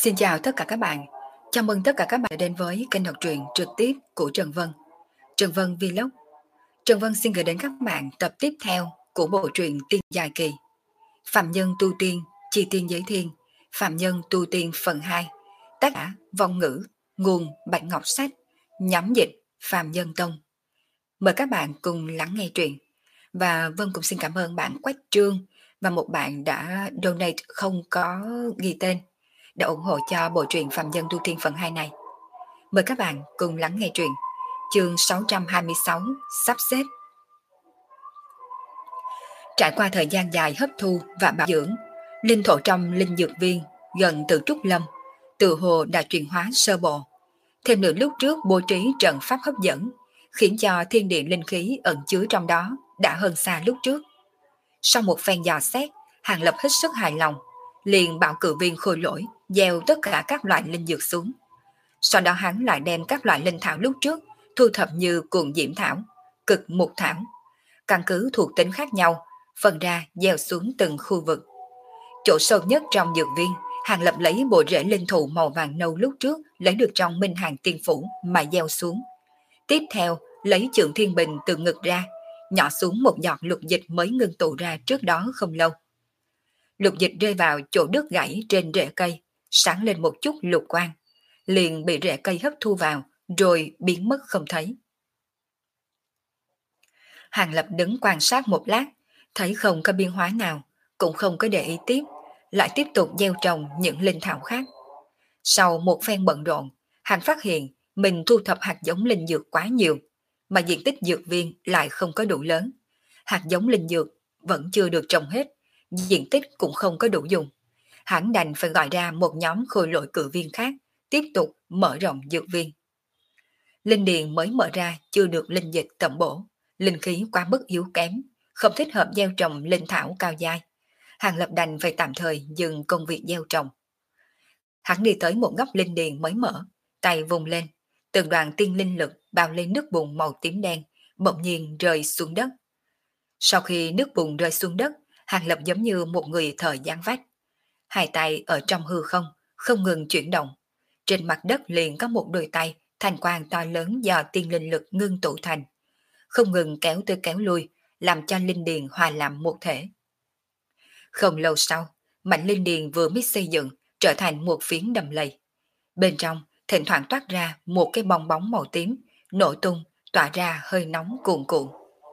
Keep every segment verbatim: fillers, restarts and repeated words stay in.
Xin chào tất cả các bạn. Chào mừng tất cả các bạn đã đến với kênh đọc truyện trực tiếp của Trần Vân. Trần Vân Vlog. Trần Vân xin gửi đến các bạn tập tiếp theo của bộ truyện Tiên Dài Kỳ. Phạm Nhân Tu Tiên, Chi Tiên Giới Thiên, Phạm Nhân Tu Tiên phần hai. Tác giả Vong Ngữ, nguồn Bạch Ngọc Sách, nhóm dịch Phạm Nhân Tông. Mời các bạn cùng lắng nghe truyện. Và Vân cũng xin cảm ơn bạn Quách Trương và một bạn đã donate không có ghi tên, đã ủng hộ cho bộ truyện Phạm Nhân Tu Tiên phần hai này. Mời các bạn cùng lắng nghe truyện. Chương sáu trăm hai mươi sáu sắp xếp. Trải qua thời gian dài hấp thu và bảo dưỡng, linh thổ trong linh dược viên gần Tử Trúc Lâm tự hồ đã chuyển hóa sơ bộ. Thêm nữa lúc trước bố trí trận pháp hấp dẫn, khiến cho thiên địa linh khí ẩn chứa trong đó đã hơn xa lúc trước. Sau một phen dò xét, Hàng Lập hết sức hài lòng, liền bảo cử viên Khôi Lỗi gieo tất cả các loại linh dược xuống. Sau đó hắn lại đem các loại linh thảo lúc trước thu thập như cuồng diễm thảo, cực mục thảo, căn cứ thuộc tính khác nhau, phân ra gieo xuống từng khu vực. Chỗ sâu nhất trong dược viên, Hàng Lập lấy bộ rễ linh thụ màu vàng nâu lúc trước lấy được trong Minh Hàng Tiên Phủ mà gieo xuống. Tiếp theo, lấy Trượng Thiên Bình từ ngực ra, nhỏ xuống một giọt lục dịch mới ngưng tụ ra trước đó không lâu. Lục dịch rơi vào chỗ đứt gãy trên rễ cây, sáng lên một chút lục quang, liền bị rễ cây hấp thu vào, rồi biến mất không thấy. Hàng Lập đứng quan sát một lát, thấy không có biến hóa nào, cũng không có để ý tiếp, lại tiếp tục gieo trồng những linh thảo khác. Sau một phen bận rộn, hắn phát hiện mình thu thập hạt giống linh dược quá nhiều, mà diện tích dược viên lại không có đủ lớn. Hạt giống linh dược vẫn chưa được trồng hết, diện tích cũng không có đủ dùng. Hắn đành phải gọi ra một nhóm Khôi Lỗi cử viên khác, tiếp tục mở rộng dược viên. Linh điền mới mở ra chưa được linh dịch tẩm bổ, linh khí quá mức yếu kém, không thích hợp gieo trồng linh thảo cao dai. Hàng Lập đành phải tạm thời dừng công việc gieo trồng. Hắn đi tới một góc linh điền mới mở, tay vùng lên, từng đoàn tiên linh lực bao lên nước bùn màu tím đen, bỗng nhiên rơi xuống đất. Sau khi nước bùn rơi xuống đất, Hàng Lập giống như một người thợ giáng vách. Hai tay ở trong hư không, không ngừng chuyển động. Trên mặt đất liền có một đôi tay, thành quang to lớn do tiên linh lực ngưng tụ thành, không ngừng kéo tới kéo lui, làm cho linh điền hòa làm một thể. Không lâu sau, mảnh linh điền vừa mới xây dựng, trở thành một phiến đầm lầy. Bên trong, thỉnh thoảng toát ra một cái bong bóng màu tím, nổ tung, tỏa ra hơi nóng cuồn cuộn.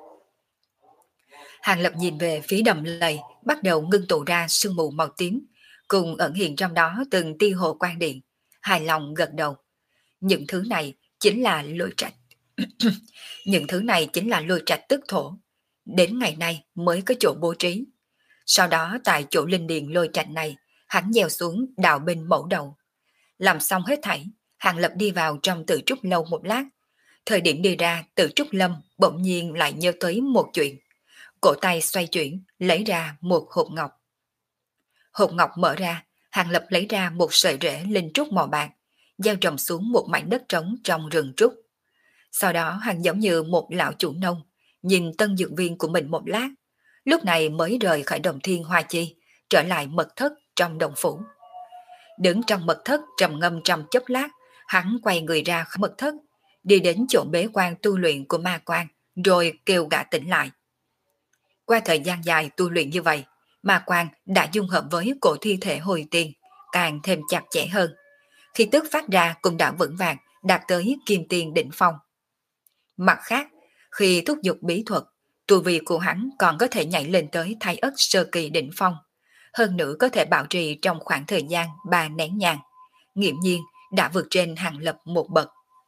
Hàng Lập nhìn về phía đầm lầy, bắt đầu ngưng tụ ra sương mù màu tím, cùng ẩn hiện trong đó từng tia hồ quang điện, hài lòng gật đầu. Những thứ này chính là lôi trạch. Những thứ này chính là lôi trạch tức thổ. Đến ngày nay mới có chỗ bố trí. Sau đó tại chỗ linh điền lôi trạch này, hắn gieo xuống đạo binh mẫu đầu. Làm xong hết thảy, Hàng Lập đi vào trong Tử Trúc Lâu một lát. Thời điểm đi ra, Tử Trúc Lâm bỗng nhiên lại nhớ tới một chuyện. Cổ tay xoay chuyển, lấy ra một hộp ngọc. Hộp ngọc mở ra, Hàng Lập lấy ra một sợi rễ linh trúc màu bạc, gieo trồng xuống một mảnh đất trống trong rừng trúc. Sau đó hắn giống như một lão chủ nông, nhìn tân dược viên của mình một lát, lúc này mới rời khỏi Đồng Thiên Hoa Chi, trở lại mật thất trong đồng phủ. Đứng trong mật thất trầm ngâm trong chốc lát, hắn quay người ra khỏi mật thất, đi đến chỗ bế quan tu luyện của ma quan, rồi kêu gã tỉnh lại. Qua thời gian dài tu luyện như vậy, ma quan đã dung hợp với cổ thi thể hồi tiên, càng thêm chặt chẽ hơn. Khi tức phát ra cũng đã vững vàng, đạt tới kim tiên đỉnh phong. Mặt khác, khi thúc giục bí thuật, tu vi của hắn còn có thể nhảy lên tới thái ất sơ kỳ đỉnh phong. Hơn nữa có thể bảo trì trong khoảng thời gian ba nén nhang. Nghiễm nhiên đã vượt trên Hàng Lập một bậc.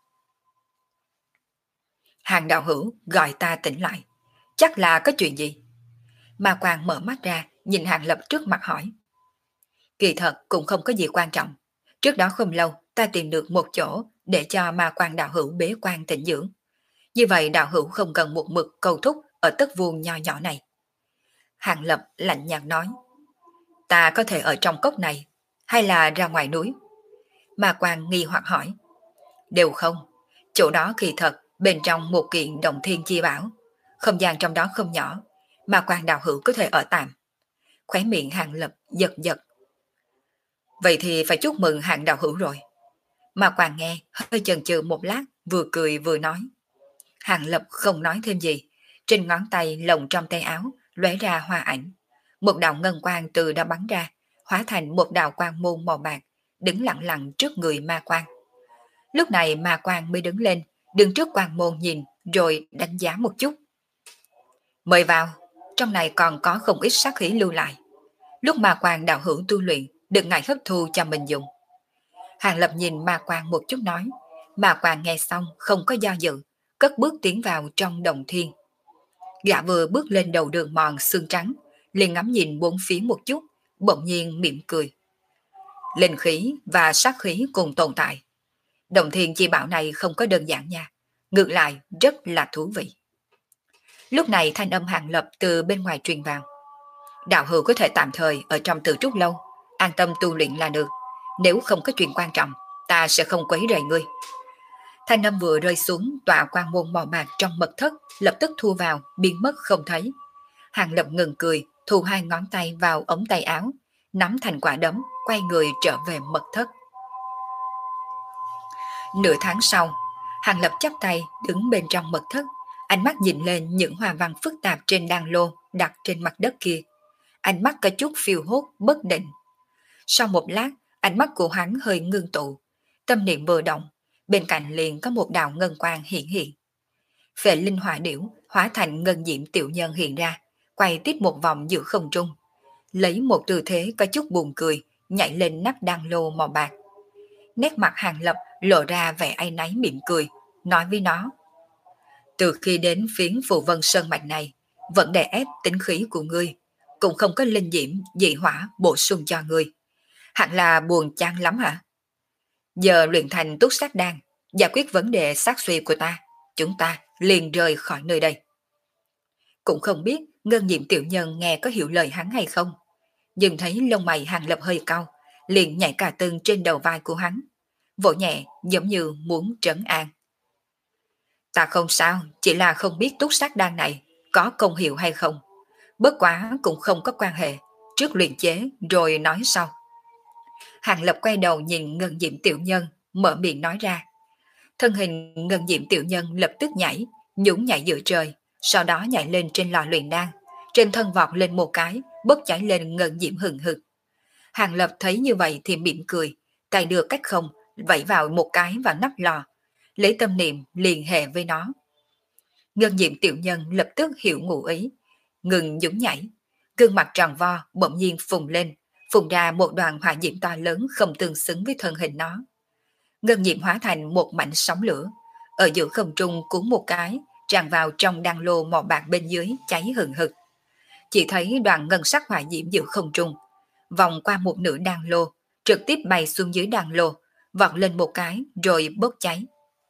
Hàng đạo hữu gọi ta tỉnh lại. Chắc là có chuyện gì? Ma quan mở mắt ra, nhìn Hàng Lập trước mặt hỏi. Kỳ thật cũng không có gì quan trọng. Trước đó không lâu, ta tìm được một chỗ để cho ma quan đạo hữu bế quan tĩnh dưỡng. Như vậy đạo hữu không cần một mực cầu thúc ở tất vuông nho nhỏ này. Hàng Lập lạnh nhạt nói. Ta có thể ở trong cốc này, hay là ra ngoài núi? Ma quan nghi hoặc hỏi. Đều không. Chỗ đó kỳ thật bên trong một kiện Đồng Thiên Chi Bảo. Không gian trong đó không nhỏ, ma quan đạo hữu có thể ở tạm. Khóe miệng Hàng Lập giật giật. Vậy thì phải chúc mừng hạng đạo hữu rồi. Mà Quang nghe, hơi chần chừ một lát, vừa cười vừa nói. Hàng Lập không nói thêm gì, trên ngón tay lồng trong tay áo, lóe ra hoa ảnh. Một đạo ngân quang từ đó bắn ra, hóa thành một đạo quang môn màu bạc, đứng lặng lặng trước người ma quang. Lúc này ma quang mới đứng lên, đứng trước quang môn nhìn, rồi đánh giá một chút. Mời vào, trong này còn có không ít sát khí lưu lại. Lúc ma quang đạo hữu tu luyện, đừng ngại hấp thu cho mình dùng. Hàng Lập nhìn ma quang một chút nói, ma quang nghe xong không có do dự, cất bước tiến vào trong đồng thiên. Gã vừa bước lên đầu đường mòn xương trắng, liền ngắm nhìn bốn phía một chút, bỗng nhiên mỉm cười. Linh khí và sát khí cùng tồn tại. Đồng thiên chi bảo này không có đơn giản nha, ngược lại rất là thú vị. Lúc này thanh âm Hàng Lập từ bên ngoài truyền vào. Đạo hữu có thể tạm thời ở trong Tử Trúc Lâu, an tâm tu luyện là được. Nếu không có chuyện quan trọng, ta sẽ không quấy rầy ngươi. Thanh âm vừa rơi xuống, tọa quang môn màu bạc trong mật thất lập tức thu vào, biến mất không thấy. Hàng Lập ngừng cười, thu hai ngón tay vào ống tay áo, nắm thành quả đấm, quay người trở về mật thất. Nửa tháng sau, Hàng Lập chắp tay đứng bên trong mật thất, ánh mắt nhìn lên những hoa văn phức tạp trên đan lô đặt trên mặt đất kia. Ánh mắt có chút phiêu hốt, bất định. Sau một lát, ánh mắt của hắn hơi ngưng tụ, tâm niệm vừa động, bên cạnh liền có một đạo ngân quang hiện hiện. Phệ linh hỏa điểu hóa thành ngân diễm tiểu nhân hiện ra, quay tiếp một vòng giữa không trung, lấy một tư thế có chút buồn cười, nhảy lên nắp đan lô màu bạc. Nét mặt Hàng Lập lộ ra vẻ áy náy mỉm cười, nói với nó: từ khi đến phiến Phù Vân Sơn mạch này, vẫn đè ép tính khí của ngươi, cũng không có linh diễm dị hỏa bổ sung cho ngươi. Hẳn là buồn chán lắm hả? Giờ luyện thành túc sát đan, giải quyết vấn đề sát suy của ta, chúng ta liền rời khỏi nơi đây. Cũng không biết ngân diệm tiểu nhân nghe có hiểu lời hắn hay không, nhưng thấy lông mày Hàng Lập hơi cao, liền nhảy cả tưng trên đầu vai của hắn, vỗ nhẹ giống như muốn trấn an. Ta không sao, chỉ là không biết túc sát đan này có công hiệu hay không. Bất quá cũng không có quan hệ, trước luyện chế rồi nói sau. Hàng Lập quay đầu nhìn ngân diệm tiểu nhân, mở miệng nói ra. Thân hình ngân diệm tiểu nhân lập tức nhảy, nhún nhảy giữa trời, sau đó nhảy lên trên lò luyện đan, trên thân vọt lên một cái, bốc cháy lên ngân diệm hừng hực. Hàng Lập thấy như vậy thì mỉm cười, tay đưa cách không, vẫy vào một cái vào nắp lò, lấy tâm niệm liền hệ với nó. Ngân diệm tiểu nhân lập tức hiểu ngụ ý, ngừng nhún nhảy, gương mặt tròn vo bỗng nhiên phùng lên, phùng ra một đoàn hỏa diễm to lớn không tương xứng với thân hình nó. Ngân diệm hóa thành một mảnh sóng lửa, ở giữa không trung cuốn một cái, tràn vào trong đan lô màu bạc bên dưới cháy hừng hực. Chỉ thấy đoàn ngân sắc hỏa diễm giữa không trung, vòng qua một nửa đan lô, trực tiếp bay xuống dưới đan lô, vọt lên một cái rồi bốc cháy.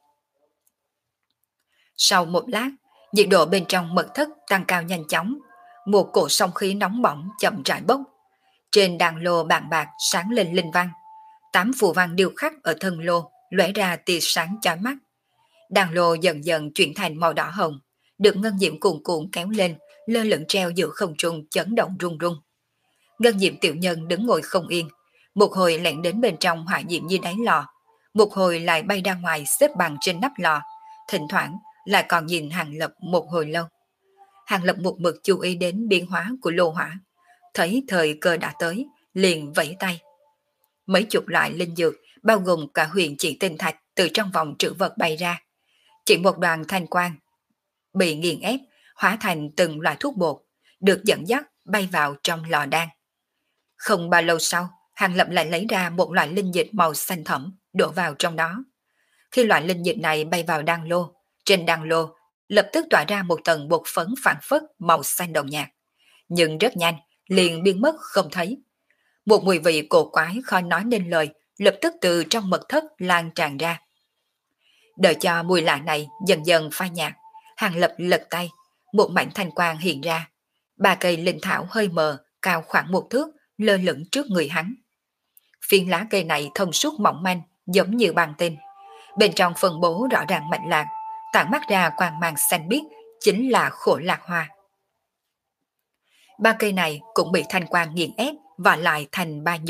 Sau một lát, nhiệt độ bên trong mật thất tăng cao nhanh chóng, một cổ sóng khí nóng bỏng chậm rãi bốc. Trên đàn lô bạc bạc sáng lên linh văn, tám phù văn điêu khắc ở thân lô lóe ra tia sáng chói mắt. Đàn lô dần dần chuyển thành màu đỏ hồng, được ngân diệm cuồn cuộn kéo lên, lơ lửng treo giữa không trung chấn động rung rung. Ngân diệm tiểu nhân đứng ngồi không yên, một hồi lẻn đến bên trong hỏa diệm như đáy lò, một hồi lại bay ra ngoài xếp bằng trên nắp lò, thỉnh thoảng lại còn nhìn Hàng Lập một hồi lâu. Hàng Lập một mực chú ý đến biến hóa của lô hỏa, thấy thời cơ đã tới, liền vẫy tay. Mấy chục loại linh dược, bao gồm cả huyền chỉ tinh thạch từ trong vòng trữ vật bay ra. Chỉ một đoàn thanh quang bị nghiền ép, hóa thành từng loại thuốc bột, được dẫn dắt bay vào trong lò đan. Không bao lâu sau, Hàng Lập lại lấy ra một loại linh dịch màu xanh thẫm, đổ vào trong đó. Khi loại linh dịch này bay vào đan lô, trên đan lô lập tức tỏa ra một tầng bột phấn phản phất màu xanh đồng nhạt, nhưng rất nhanh liền biến mất không thấy. Một mùi vị cổ quái khó nói nên lời lập tức từ trong mật thất lan tràn ra. Đợi cho mùi lạ này dần dần phai nhạt, Hàng Lập lật tay, một mảnh thanh quang hiện ra. Ba cây linh thảo hơi mờ, cao khoảng một thước, lơ lửng trước người hắn. Phiến lá cây này thông suốt mỏng manh, giống như băng tinh. Bên trong phân bố rõ ràng mạch lạc, tản mắt ra quang mang xanh biếc, chính là khổ lạc hoa. Ba cây này cũng bị thanh quang nghiền ép và lại thành ba nhúm,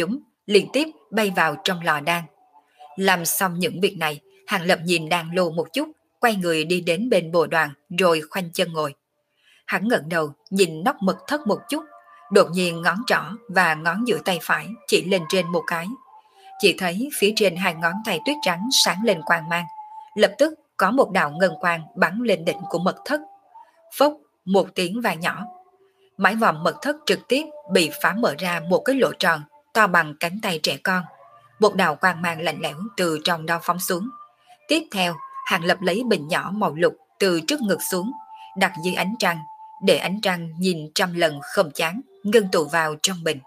liên tiếp bay vào trong lò đan. Làm xong những việc này, Hàng Lập nhìn đan lô một chút, quay người đi đến bên bồ đoàn rồi khoanh chân ngồi. Hắn ngẩng đầu nhìn nóc mật thất một chút, đột nhiên ngón trỏ và ngón giữa tay phải chỉ lên trên một cái. Chỉ thấy phía trên hai ngón tay tuyết trắng sáng lên quang mang, lập tức có một đạo ngân quang bắn lên đỉnh của mật thất. Phốc, một tiếng vang nhỏ. Mái vòm mật thất trực tiếp bị phá mở ra một cái lỗ tròn to bằng cánh tay trẻ con. Một đạo quang mang lạnh lẽo từ trong đó phóng xuống. Tiếp theo, Hàng Lập lấy bình nhỏ màu lục từ trước ngực xuống, đặt dưới ánh trăng, để ánh trăng nhìn trăm lần không chán, ngưng tụ vào trong bình.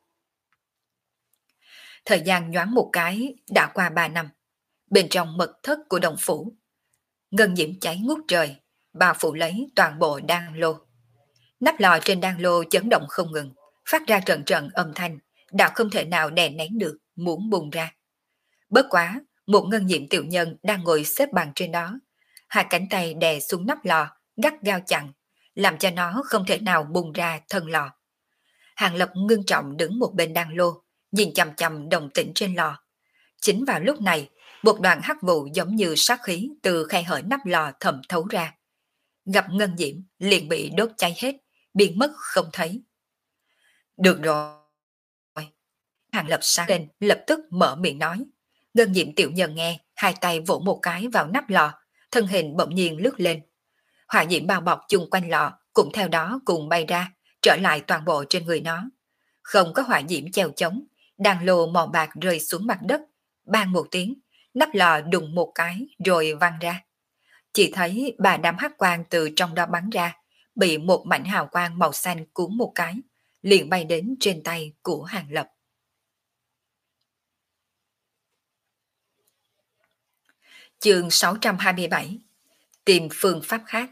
Thời gian nhoáng một cái đã qua ba năm. Bên trong mật thất của đồng phủ, ngân diễm cháy ngút trời, bao phủ lấy toàn bộ đan lô. Nắp lò trên đan lô chấn động không ngừng, phát ra trận trận âm thanh, đã không thể nào đè nén được, muốn bùng ra. Bất quá, một ngân diễm tiểu nhân đang ngồi xếp bằng trên đó, hai cánh tay đè xuống nắp lò, gắt gao chặn, làm cho nó không thể nào bùng ra thân lò. Hàng Lập ngưng trọng đứng một bên đan lô, nhìn chằm chằm đồng tĩnh trên lò. Chính vào lúc này, một đoàn hắc vụ giống như sát khí từ khe hở nắp lò thẩm thấu ra. Gặp ngân diễm liền bị đốt cháy hết, biến mất không thấy. Được rồi. Hàng Lập sáng lên, lập tức mở miệng nói. Ngân diễm tiểu nhân nghe, hai tay vỗ một cái vào nắp lò, thân hình bỗng nhiên lướt lên. Hỏa diễm bao bọc chung quanh lò cũng theo đó cùng bay ra, trở lại toàn bộ trên người nó. Không có hỏa diễm chèo chống, đàn lô màu bạc rơi xuống mặt đất, bang một tiếng, nắp lò đùng một cái rồi văng ra. Chỉ thấy bà đám hắc quang từ trong đó bắn ra, bị một mảnh hào quang màu xanh cuốn một cái, liền bay đến trên tay của Hàng Lập. Chương sáu trăm hai mươi bảy. Tìm phương pháp khác.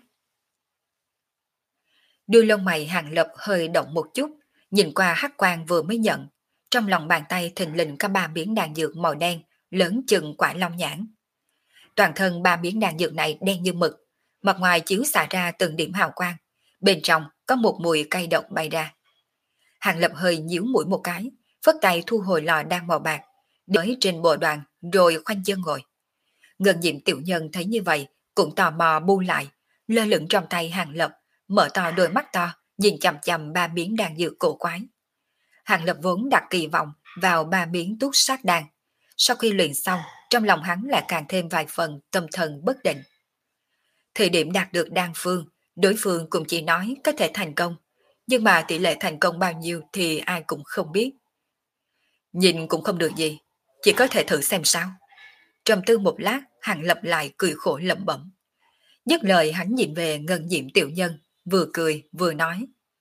Đuôi lông mày Hàng Lập hơi động một chút, nhìn qua hắc quang vừa mới nhận, trong lòng bàn tay thình lình có ba miếng đan dược màu đen, lớn chừng quả long nhãn. Toàn thân ba miếng đan dược này đen như mực, mặt ngoài chiếu xạ ra từng điểm hào quang, bên trong có một mùi cay độc bay ra. Hàng Lập hơi nhíu mũi một cái, phất tay thu hồi lò đan màu bạc, đới trên bộ đoàn rồi khoanh chân ngồi. Ngân diệm tiểu nhân thấy như vậy, cũng tò mò bu lại, lơ lửng trong tay Hàng Lập, mở to đôi mắt to, nhìn chằm chằm ba miếng đan dược cổ quái. Hàng Lập vốn đặt kỳ vọng vào ba miếng túc sát đan. Sau khi luyện xong, trong lòng hắn lại càng thêm vài phần tâm thần bất định. Thời điểm đạt được đan phương, đối phương cũng chỉ nói có thể thành công, nhưng mà tỷ lệ thành công bao nhiêu thì ai cũng không biết. Nhìn cũng không được gì, chỉ có thể thử xem sao. Trầm tư một lát, Hàng Lập lại cười khổ lẩm bẩm. Dứt lời hắn nhìn về ngân diệm tiểu nhân, vừa cười vừa nói.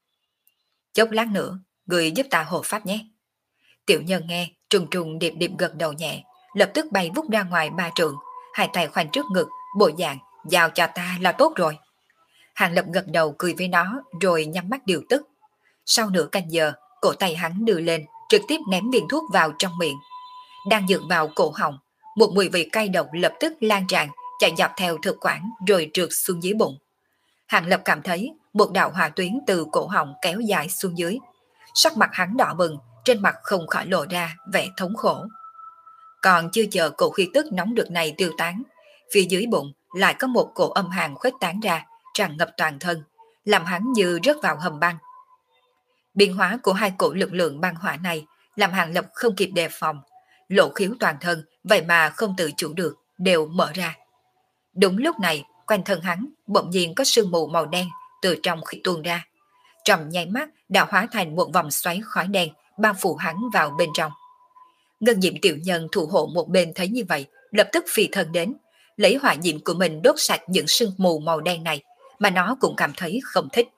Chốc lát nữa, người giúp ta hộ pháp nhé. Tiểu nhân nghe, trùng trùng điệp điệp gật đầu nhẹ, lập tức bay vút ra ngoài ba trượng, hai tay khoanh trước ngực, bộ dạng, giao cho ta là tốt rồi. Hàng Lập gật đầu cười với nó, rồi nhắm mắt điều tức. Sau nửa canh giờ, cổ tay hắn đưa lên, trực tiếp ném viên thuốc vào trong miệng. Đang dựa vào cổ họng, một mùi vị cay độc lập tức lan tràn, chạy dọc theo thực quản rồi trượt xuống dưới bụng. Hàng Lập cảm thấy một đạo hỏa tuyến từ cổ họng kéo dài xuống dưới. Sắc mặt hắn đỏ bừng, trên mặt không khỏi lộ ra vẻ thống khổ. Còn chưa chờ cổ khí tức nóng được này tiêu tán, phía dưới bụng lại có một cổ âm hàn khuếch tán ra, tràn ngập toàn thân, làm hắn như rớt vào hầm băng. Biến hóa của hai cổ lực lượng băng hỏa này làm Hàng Lập không kịp đề phòng, lộ khiếu toàn thân vậy mà không tự chủ được, đều mở ra. Đúng lúc này, quanh thân hắn bỗng nhiên có sương mù màu đen từ trong khi tuôn ra. Trong nháy mắt đã hóa thành một vòng xoáy khói đen bao phủ hắn vào bên trong. Ngân diệm tiểu nhân thủ hộ một bên thấy như vậy, lập tức phi thân đến, lấy hỏa diệm của mình đốt sạch những sương mù màu đen này, mà nó cũng cảm thấy không thích.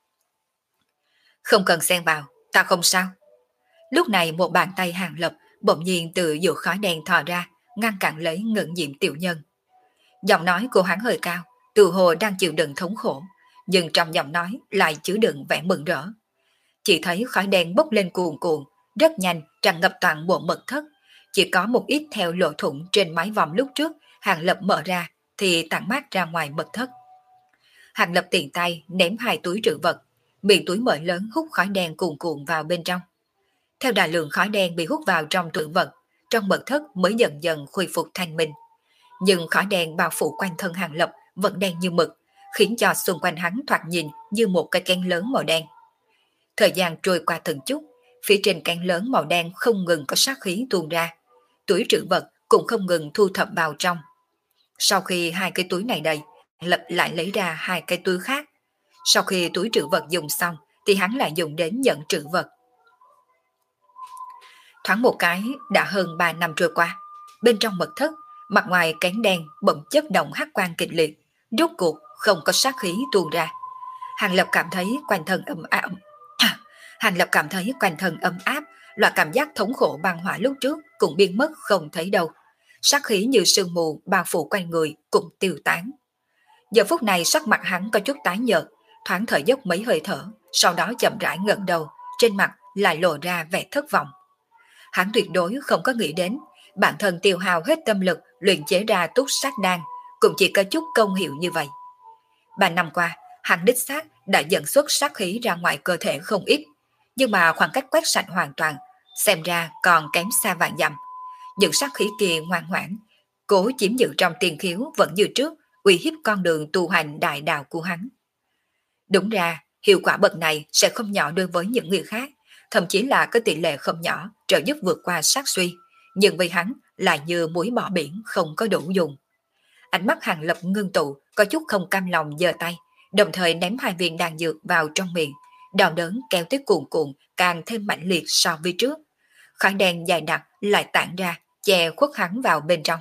Không cần xen vào, ta không sao. Lúc này một bàn tay Hàng Lập bỗng nhiên từ giữa khói đen thò ra, ngăn cản lấy ngân diệm tiểu nhân. Giọng nói của hắn hơi cao, tự hồ đang chịu đựng thống khổ, nhưng trong giọng nói lại chứa đựng vẻ mừng rỡ. Chỉ thấy khói đen bốc lên cuồn cuộn, rất nhanh tràn ngập toàn bộ mật thất, chỉ có một ít theo lỗ thủng trên mái vòm lúc trước Hàng Lập mở ra thì tản mát ra ngoài mật thất. Hàng Lập tiện tay ném hai túi trữ vật, miệng túi mở lớn hút khói đen cuồn cuộn vào bên trong. Theo đại lượng khói đen bị hút vào trong tượng vật, trong mật thất mới dần dần khôi phục thanh minh. Nhưng khói đen bao phủ quanh thân Hàng Lập vẫn đen như mực, khiến cho xung quanh hắn thoạt nhìn như một cái kén lớn màu đen. Thời gian trôi qua từng chút, phía trên kén lớn màu đen không ngừng có sát khí tuôn ra, túi trữ vật cũng không ngừng thu thập vào trong. Sau khi hai cái túi này đầy, Lập lại lấy ra hai cái túi khác. Sau khi túi trữ vật dùng xong, thì hắn lại dùng đến nhận trữ vật. Thoáng một cái, đã hơn ba năm trôi qua. Bên trong mật thất, mặt ngoài cánh đen bỗng chớp động hắc quang kịch liệt, rốt cuộc không có sát khí tuôn ra. Hàng Lập cảm thấy quanh thân ấm áp. Hàng Lập cảm thấy quanh thân ấm áp, loại cảm giác thống khổ băng hỏa lúc trước cũng biến mất không thấy đâu. Sát khí như sương mù bao phủ quanh người cũng tiêu tán. Giờ phút này sắc mặt hắn có chút tái nhợt, thoáng thở dốc mấy hơi thở, sau đó chậm rãi ngẩng đầu, trên mặt lại lộ ra vẻ thất vọng. Hắn tuyệt đối không có nghĩ đến, bản thân tiêu hao hết tâm lực luyện chế ra túc sát đan, cũng chỉ có chút công hiệu như vậy. Ba năm qua, hắn đích xác đã dẫn xuất sát khí ra ngoài cơ thể không ít, nhưng mà khoảng cách quét sạch hoàn toàn, xem ra còn kém xa vạn dặm. Những sát khí kia ngoan ngoãn, cố chiếm giữ trong tiền khiếu vẫn như trước, uy hiếp con đường tu hành đại đạo của hắn. Đúng ra, hiệu quả bậc này sẽ không nhỏ đối với những người khác, thậm chí là có tỷ lệ không nhỏ trợ giúp vượt qua sát suy, nhưng với hắn lại như muối bỏ biển không có đủ dùng. Ánh mắt Hàng Lập ngưng tụ, có chút không cam lòng giơ tay, đồng thời ném hai viên đan dược vào trong miệng, đau đớn kéo tới cuồn cuộn càng thêm mạnh liệt so với trước. Khói đen dài đặc lại tản ra, che khuất hắn vào bên trong.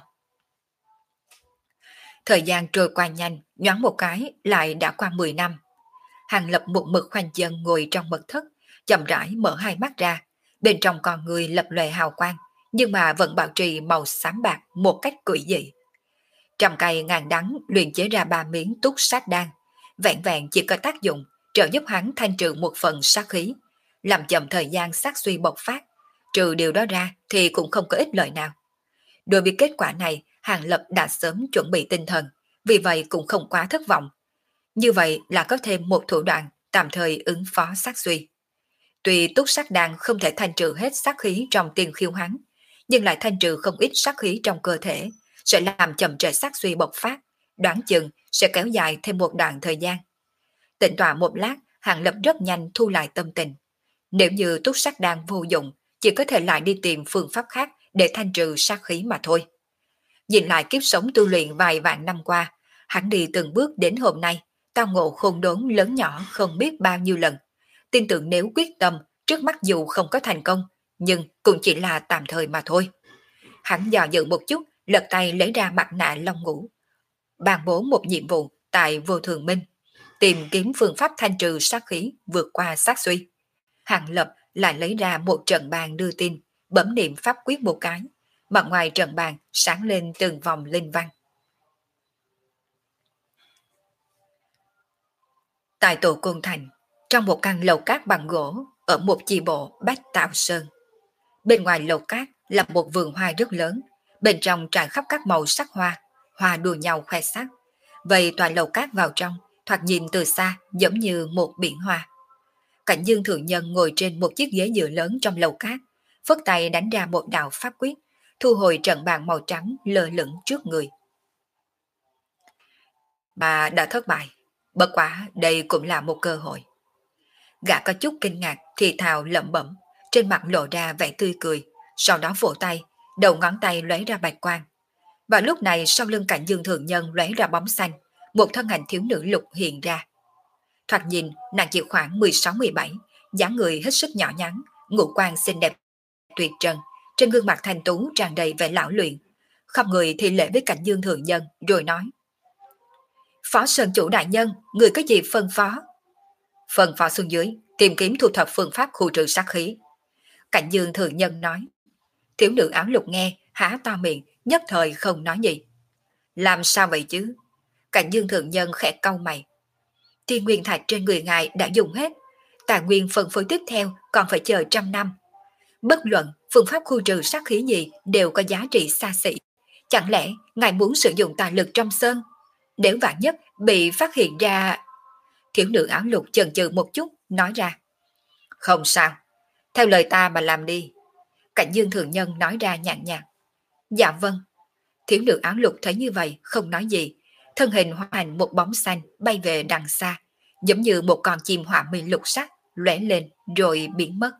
Thời gian trôi qua nhanh, nhoáng một cái lại đã qua mười năm. Hàng Lập một mực khoanh chân ngồi trong mật thất, chậm rãi mở hai mắt ra, bên trong con người lập lòe hào quang, nhưng mà vẫn bảo trì màu xám bạc một cách quỷ dị. Trăm cây ngàn đắng luyện chế ra ba miếng túc sát đan, vẹn vẹn chỉ có tác dụng trợ giúp hắn thanh trừ một phần sát khí, làm chậm thời gian sát suy bộc phát. Trừ điều đó ra thì cũng không có ích lợi nào. Đối với kết quả này, Hàng Lập đã sớm chuẩn bị tinh thần, vì vậy cũng không quá thất vọng. Như vậy là có thêm một thủ đoạn tạm thời ứng phó sát suy. Tuy túc sát đan không thể thanh trừ hết sát khí trong tiền khiêu hắn, nhưng lại thanh trừ không ít sát khí trong cơ thể, sẽ làm chậm trễ sát suy bộc phát, đoán chừng sẽ kéo dài thêm một đoạn thời gian. Tĩnh tọa một lát, Hàng Lập rất nhanh thu lại tâm tình. Nếu như túc sát đan vô dụng, chỉ có thể lại đi tìm phương pháp khác để thanh trừ sát khí mà thôi. Nhìn lại kiếp sống tu luyện vài vạn năm qua, hắn đi từng bước đến hôm nay, tao ngộ khôn đốn lớn nhỏ không biết bao nhiêu lần. Tin tưởng nếu quyết tâm, trước mắt dù không có thành công, nhưng cũng chỉ là tạm thời mà thôi. Hắn dò dự một chút, lật tay lấy ra mặt nạ long ngũ, bàn bố một nhiệm vụ tại Vô Thường Minh, tìm kiếm phương pháp thanh trừ sát khí vượt qua sát suy. Hàng Lập lại lấy ra một trận bàn đưa tin, bấm niệm pháp quyết một cái, mặt ngoài trận bàn sáng lên từng vòng linh văn. Tại Tổ Côn Thành, trong một căn lầu cát bằng gỗ, ở một chi bộ Bách Tạo Sơn. Bên ngoài lầu cát là một vườn hoa rất lớn, bên trong tràn khắp các màu sắc hoa, hoa đua nhau khoe sắc. Vậy tòa lầu cát vào trong, thoạt nhìn từ xa giống như một biển hoa. Cảnh Dương Thượng Nhân ngồi trên một chiếc ghế dựa lớn trong lầu cát, phất tay đánh ra một đạo pháp quyết, thu hồi trận bàn màu trắng lơ lửng trước người. Bà đã thất bại, bất quả đây cũng là một cơ hội. Gã có chút kinh ngạc thì thào lẩm bẩm, trên mặt lộ ra vẻ tươi cười, sau đó vỗ tay, đầu ngón tay lóe ra bạch quang. Và lúc này sau lưng Cảnh Dương Thượng Nhân lóe ra bóng xanh, một thân ảnh thiếu nữ lục hiện ra. Thoạt nhìn nàng chỉ khoảng mười sáu mười bảy, dáng người hết sức nhỏ nhắn, ngũ quan xinh đẹp tuyệt trần, trên gương mặt thanh tú tràn đầy vẻ lão luyện. Không người thì lễ với Cảnh Dương Thượng Nhân rồi nói: Phó Sơn Chủ đại nhân, người có gì phân phó? Phân phó xuống dưới, tìm kiếm thu thập phương pháp khu trừ sát khí. Cảnh Dương Thượng Nhân nói. Thiếu nữ áo lục nghe, há to miệng, nhất thời không nói gì. Làm sao vậy chứ? Cảnh Dương Thượng Nhân khẽ cau mày. Thiên nguyên thạch trên người ngài đã dùng hết, tài nguyên phân phối tiếp theo còn phải chờ trăm năm. Bất luận phương pháp khu trừ sát khí gì đều có giá trị xa xỉ. Chẳng lẽ ngài muốn sử dụng tài lực trong sơn? Nếu vạn nhất bị phát hiện ra... Thiếu nữ áo lục chần chừ một chút, nói ra. Không sao, Theo lời ta mà làm đi. Cảnh Dương Thường Nhân nói ra nhàn nhạt. Dạ vâng. Thiếu nữ áo lục thấy như vậy không nói gì. Thân hình hóa thành một bóng xanh bay về đằng xa, giống như một con chim họa mi lục sắc lóe lên rồi biến mất.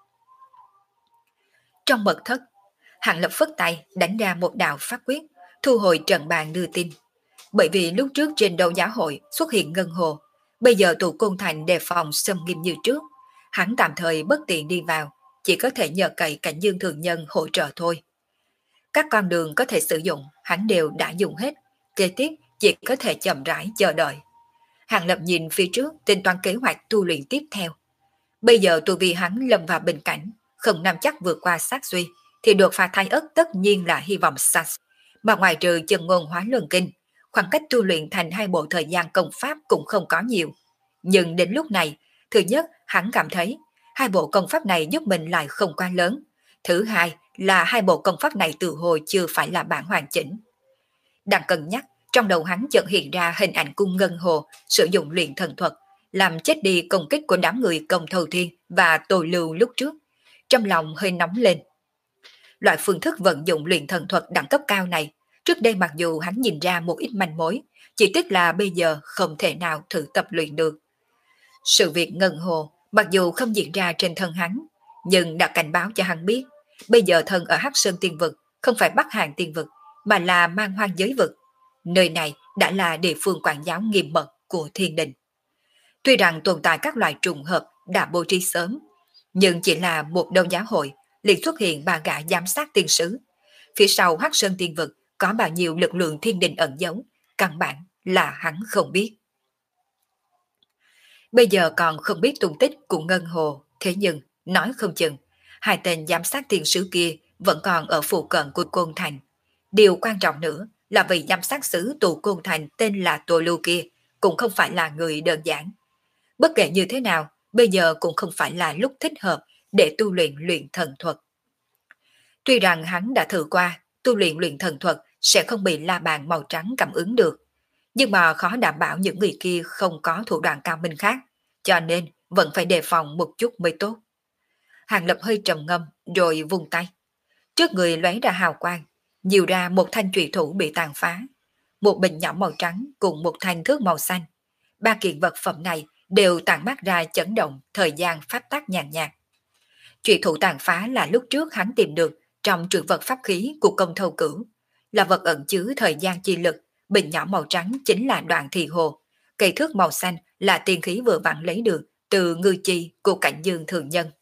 Trong mật thất, Hàng Lập phất tay đánh ra một đạo pháp quyết, thu hồi trận bàn đưa tin. Bởi vì lúc trước trên đấu giá hội xuất hiện ngân hồ, bây giờ tụ côn thành đề phòng xâm nghiêm như trước, hắn tạm thời bất tiện đi vào, chỉ có thể nhờ cậy Cảnh Dương Thường Nhân hỗ trợ thôi. Các con đường có thể sử dụng, hắn đều đã dùng hết, kế tiếp chỉ có thể chậm rãi chờ đợi. Hàng Lập nhìn phía trước tính toán kế hoạch tu luyện tiếp theo. Bây giờ tu vi hắn lâm vào bình cảnh, không nắm chắc vượt qua sát suy, thì đột phá thái ất tất nhiên là hy vọng xa. Mà ngoài trừ chân ngôn hóa luân kinh, khoảng cách tu luyện thành hai bộ thời gian công pháp cũng không có nhiều. Nhưng đến lúc này, thứ nhất, hắn cảm thấy hai bộ công pháp này giúp mình lại không quá lớn. Thứ hai là hai bộ công pháp này từ hồi chưa phải là bản hoàn chỉnh. Đang cân nhắc, trong đầu hắn chợt hiện ra hình ảnh cung ngân hồ sử dụng luyện thần thuật, làm chết đi công kích của đám người Công Thầu Thiên và Tô Lưu lúc trước. Trong lòng hơi nóng lên. Loại phương thức vận dụng luyện thần thuật đẳng cấp cao này, trước đây mặc dù hắn nhìn ra một ít manh mối, chỉ tiếc là bây giờ không thể nào thử tập luyện được. Sự việc ngân hồ, mặc dù không diễn ra trên thân hắn, nhưng đã cảnh báo cho hắn biết, bây giờ thân ở Hắc Sơn Tiên Vực không phải Bắc Hàn Tiên Vực, mà là Man Hoang Giới Vực. Nơi này đã là địa phương quản giáo nghiêm mật của thiên đình. Tuy rằng tồn tại các loại trùng hợp đã bố trí sớm, nhưng chỉ là một đấu giá hội liền xuất hiện ba gã giám sát tiên sứ. Phía sau Hắc Sơn Tiên Vực có bao nhiêu lực lượng thiên đình ẩn giấu, căn bản là hắn không biết. Bây giờ còn không biết tung tích của Ngân Hồ, thế nhưng nói không chừng hai tên giám sát tiên sứ kia vẫn còn ở phụ cận của Côn Thành. Điều quan trọng nữa là vị giám sát sứ tù Côn Thành tên là Tô Lưu kia cũng không phải là người đơn giản. Bất kể như thế nào, bây giờ cũng không phải là lúc thích hợp để tu luyện luyện thần thuật. Tuy rằng hắn đã thử qua, tu luyện luyện thần thuật sẽ không bị la bàn màu trắng cảm ứng được, nhưng mà khó đảm bảo những người kia không có thủ đoạn cao minh khác, cho nên vẫn phải đề phòng một chút mới tốt. Hàng Lập hơi trầm ngâm rồi vung tay. Trước người lóe ra hào quang, nhiều ra một thanh trùy thủ bị tàn phá, một bình nhỏ màu trắng cùng một thanh thước màu xanh. Ba kiện vật phẩm này đều tản mát ra chấn động thời gian pháp tắc nhàn nhạt. Trùy thủ tàn phá là lúc trước hắn tìm được trong trữ vật pháp khí của Công Thâu Cửu, là vật ẩn chứa thời gian chi lực. Bình nhỏ màu trắng chính là Đoạn Thì Hồ, cây thước màu xanh là tiên khí vừa vặn lấy được từ ngư chi của Cảnh Dương Thường Nhân.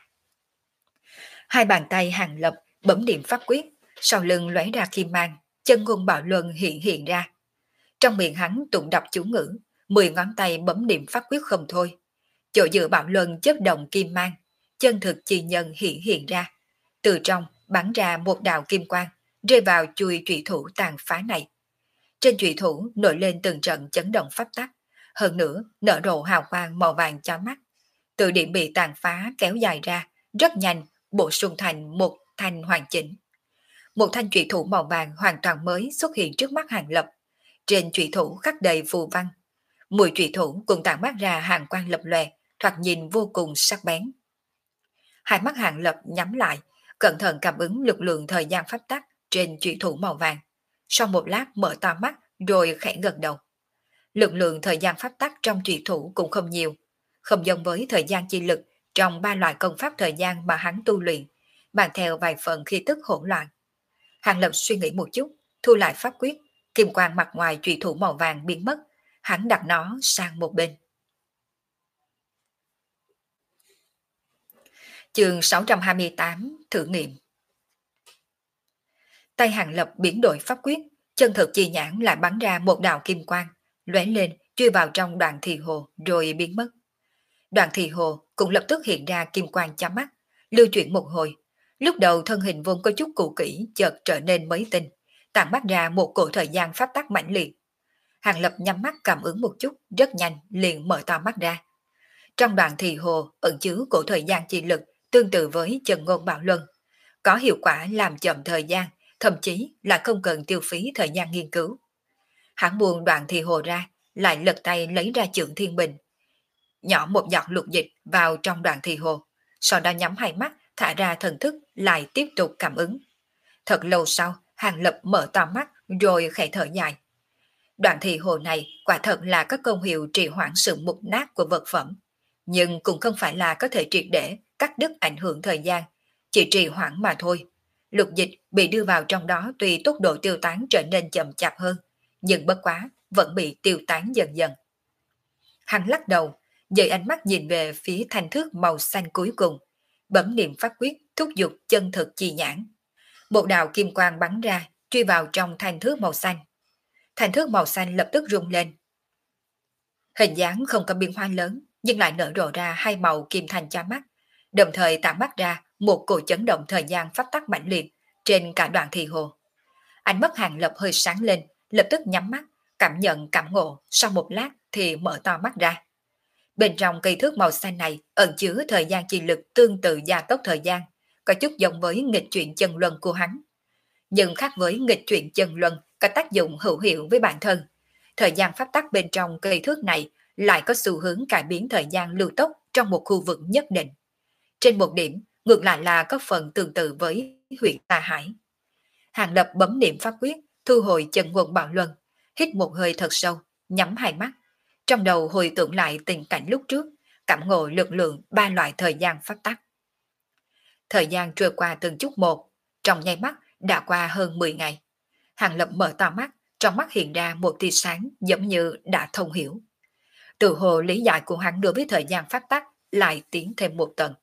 Hai bàn tay Hàng Lập bấm điểm pháp quyết, sau lưng lóe ra kim mang, chân ngôn bạo luân hiện hiện ra. Trong miệng hắn tụng đọc chú ngữ, mười ngón tay bấm điểm pháp quyết không thôi. Chỗ dựa bạo luân chớp động kim mang, chân thực chi nhân hiện hiện ra. Từ trong bắn ra một đạo kim quang, rơi vào chui trụy thủ tàn phá này. Trên trụy thủ nổi lên từng trận chấn động pháp tắc, hơn nữa nở rộ hào quang màu vàng chói mắt. Từ điểm bị tàn phá kéo dài ra, rất nhanh bổ sung thành một thanh hoàn chỉnh. Một thanh trụy thủ màu vàng hoàn toàn mới xuất hiện trước mắt Hàng Lập. Trên trụy thủ khắc đầy phù văn. Mùi trụy thủ cũng tản mát ra hàng quang lập lòe, thoạt nhìn vô cùng sắc bén. Hai mắt Hàng Lập nhắm lại, cẩn thận cảm ứng lực lượng thời gian pháp tắc trên trụy thủ màu vàng. Sau một lát mở to mắt rồi khẽ gật đầu. Lực lượng thời gian pháp tắc trong trụy thủ cũng không nhiều, không giống với thời gian chi lực trong ba loại công pháp thời gian mà hắn tu luyện, mang theo vài phần khí tức hỗn loạn. Hàng Lập suy nghĩ một chút, thu lại pháp quyết, kim quang mặt ngoài trụy thủ màu vàng biến mất, hắn đặt nó sang một bên. Chương sáu trăm hai mươi tám thử nghiệm. Tay Hàng Lập biến đổi pháp quyết, chân thực chi nhãn lại bắn ra một đạo kim quang, lóe lên chui vào trong Đoạn Thì Hồ rồi biến mất. Đoạn Thì Hồ cũng lập tức hiện ra kim quang chói mắt, lưu chuyển một hồi. Lúc đầu thân hình vốn có chút cũ kỹ chợt trở nên mới tinh, tản mát ra một cổ thời gian pháp tắc mãnh liệt. Hàng Lập nhắm mắt cảm ứng một chút, rất nhanh liền mở to mắt ra. Trong Đoạn Thì Hồ ẩn chứa cổ thời gian chi lực tương tự với chân ngôn bạo luân, có hiệu quả làm chậm thời gian, thậm chí là không cần tiêu phí thời gian nghiên cứu. Hắn buông Đoạn Thì Hồ ra, lại lật tay lấy ra Chưởng Thiên Bình, nhỏ một giọt lục dịch vào trong Đoạn Thì Hồ, sau đó nhắm hai mắt, thả ra thần thức lại tiếp tục cảm ứng. Thật lâu sau, Hàng Lập mở to mắt rồi khẽ thở dài. Đoạn thị hồ này quả thật là có công hiệu trì hoãn sự mục nát của vật phẩm, nhưng cũng không phải là có thể triệt để cắt đứt ảnh hưởng thời gian, chỉ trì hoãn mà thôi. Lục dịch bị đưa vào trong đó tuy tốc độ tiêu tán trở nên chậm chạp hơn, nhưng bất quá vẫn bị tiêu tán dần dần. Hắn lắc đầu, dời ánh mắt nhìn về phía thanh thước màu xanh cuối cùng, bấm niệm pháp quyết thúc giục chân thực chi nhãn. Một đạo kim quang bắn ra, truy vào trong thanh thước màu xanh. Thanh thước màu xanh lập tức rung lên. Hình dáng không có biến hóa lớn, nhưng lại nở rộ ra hai màu kim thanh chói mắt, đồng thời tạo mắt ra một cổ chấn động thời gian pháp tắc mãnh liệt trên cả đoạn thị hồ. Ánh mắt Hàng Lập hơi sáng lên, lập tức nhắm mắt, cảm nhận cảm ngộ, sau một lát thì mở to mắt ra. Bên trong cây thước màu xanh này ẩn chứa thời gian chi lực tương tự gia tốc thời gian, có chút giống với nghịch chuyển chân luân của hắn. Nhưng khác với nghịch chuyển chân luân có tác dụng hữu hiệu với bản thân, thời gian pháp tắc bên trong cây thước này lại có xu hướng cải biến thời gian lưu tốc trong một khu vực nhất định. Trên một điểm, ngược lại là có phần tương tự với huyện Tà Hải. Hàng Lập bấm niệm pháp quyết, thu hồi chân nguồn bạo luân, hít một hơi thật sâu, nhắm hai mắt. Trong đầu hồi tưởng lại tình cảnh lúc trước, cảm ngộ lực lượng ba loại thời gian pháp tắc. Thời gian trôi qua từng chút một, trong nháy mắt đã qua hơn mười ngày. Hàng Lập mở to mắt, trong mắt hiện ra một tia sáng giống như đã thông hiểu. Từ hồ lý giải của hắn đối với thời gian pháp tắc lại tiến thêm một tầng.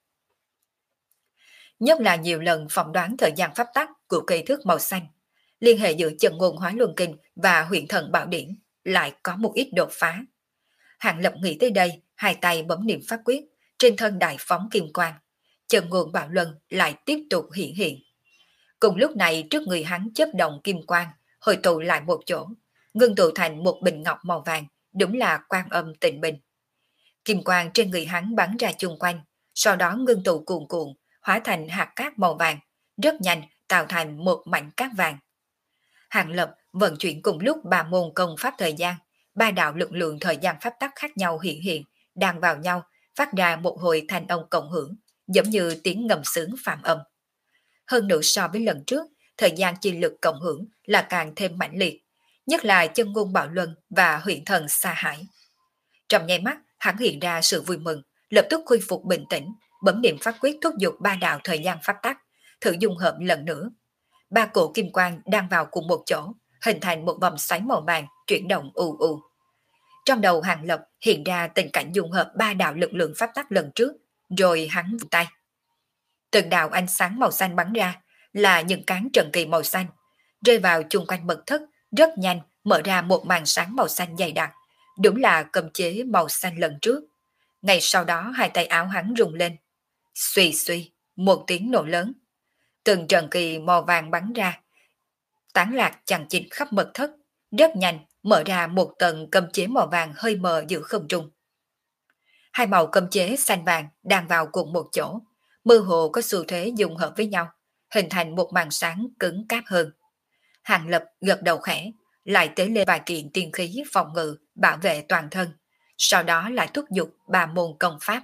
Nhất là nhiều lần phỏng đoán thời gian pháp tắc của cây thước màu xanh, liên hệ giữa chân ngôn hóa luân kinh và huyện thần bảo điển lại có một ít đột phá. Hàng Lập nghĩ tới đây, hai tay bấm niệm pháp quyết, trên thân đại phóng kim quang, chân ngôn bảo luân lại tiếp tục hiện hiện. Cùng lúc này trước người hắn chớp động kim quang, hồi tụ lại một chỗ, ngưng tụ thành một bình ngọc màu vàng, đúng là quan âm tịnh bình. Kim quang trên người hắn bắn ra chung quanh, sau đó ngưng tụ cuồn cuộn, hóa thành hạt cát màu vàng, rất nhanh tạo thành một mảnh cát vàng. Hàng Lập vận chuyển cùng lúc ba môn công pháp thời gian, ba đạo lực lượng thời gian pháp tắc khác nhau hiện hiện, đang vào nhau, phát ra một hồi thanh âm cộng hưởng, giống như tiếng ngầm sướng phạm âm. Hơn nữa so với lần trước, thời gian chi lực cộng hưởng là càng thêm mãnh liệt, nhất là chân ngôn bảo luân và huyện thần xa hải. Trong nháy mắt, hắn hiện ra sự vui mừng, lập tức khôi phục bình tĩnh, bấm niệm pháp quyết thúc giục ba đạo thời gian pháp tắc, thử dung hợp lần nữa. Ba cổ kim quang đang vào cùng một chỗ, hình thành một vòng xoáy màu vàng chuyển động ù ù. Trong đầu Hàng Lập hiện ra tình cảnh dung hợp ba đạo lực lượng pháp tắc lần trước, rồi hắn vung tay. Từng đạo ánh sáng màu xanh bắn ra, là những cán trận kỳ màu xanh, rơi vào chung quanh mật thất, rất nhanh mở ra một màn sáng màu xanh dày đặc, đúng là cầm chế màu xanh lần trước. Ngay sau đó hai tay áo hắn rung lên. Xuy xuy, một tiếng nổ lớn. Từng trận kỳ màu vàng bắn ra, tán lạc chằng chịt khắp mật thất, rất nhanh mở ra một tầng cầm chế màu vàng hơi mờ giữa không trung. Hai màu cầm chế xanh vàng đang vào cùng một chỗ, mơ hồ có xu thế dung hợp với nhau, hình thành một màn sáng cứng cáp hơn. Hàng Lập gật đầu khẽ, lại tế lên vài kiện tiên khí phòng ngự, bảo vệ toàn thân, sau đó lại thúc giục ba môn công pháp.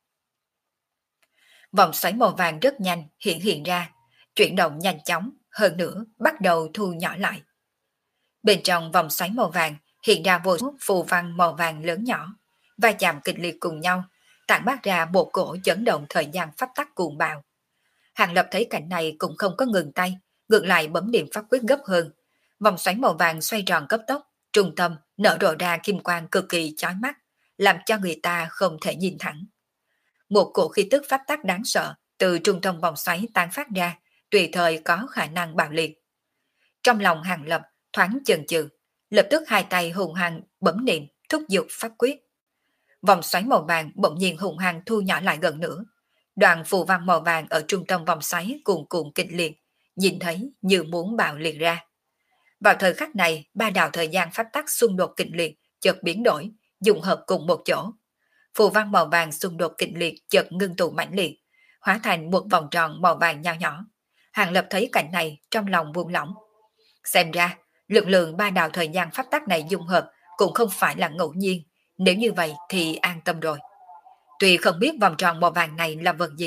Vòng xoáy màu vàng rất nhanh hiện hiện ra, chuyển động nhanh chóng, hơn nữa bắt đầu thu nhỏ lại. Bên trong vòng xoáy màu vàng hiện ra vô số phù văn màu vàng lớn nhỏ, va chạm kịch liệt cùng nhau, tản mát ra một cổ chấn động thời gian pháp tắc cuồng bạo. Hàng Lập thấy cảnh này cũng không có ngừng tay, ngược lại bấm niệm pháp quyết gấp hơn. Vòng xoáy màu vàng xoay tròn cấp tốc, trung tâm nở rộ ra kim quang cực kỳ chói mắt, làm cho người ta không thể nhìn thẳng. Một cổ khí tức pháp tắc đáng sợ từ trung tâm vòng xoáy tán phát ra, tùy thời có khả năng bạo liệt. Trong lòng Hàng Lập thoáng chần chừ, lập tức hai tay hùng hăng bấm niệm thúc giục pháp quyết. Vòng xoáy màu vàng bỗng nhiên hùng hăng thu nhỏ lại gần nữa. Đoàn phù văn màu vàng ở trung tâm vòng xoáy cuồn cuộn kịch liệt, nhìn thấy như muốn bạo liệt ra. Vào thời khắc này, ba đạo thời gian pháp tắc xung đột kịch liệt, chợt biến đổi, dung hợp cùng một chỗ. Phù văn màu vàng xung đột kịch liệt chợt ngưng tụ mãnh liệt, hóa thành một vòng tròn màu vàng nho nhỏ. Hàng Lập thấy cảnh này trong lòng buông lỏng. Xem ra, lực lượng ba đạo thời gian pháp tắc này dung hợp cũng không phải là ngẫu nhiên, nếu như vậy thì an tâm rồi. Tuy không biết vòng tròn màu vàng này là vật gì,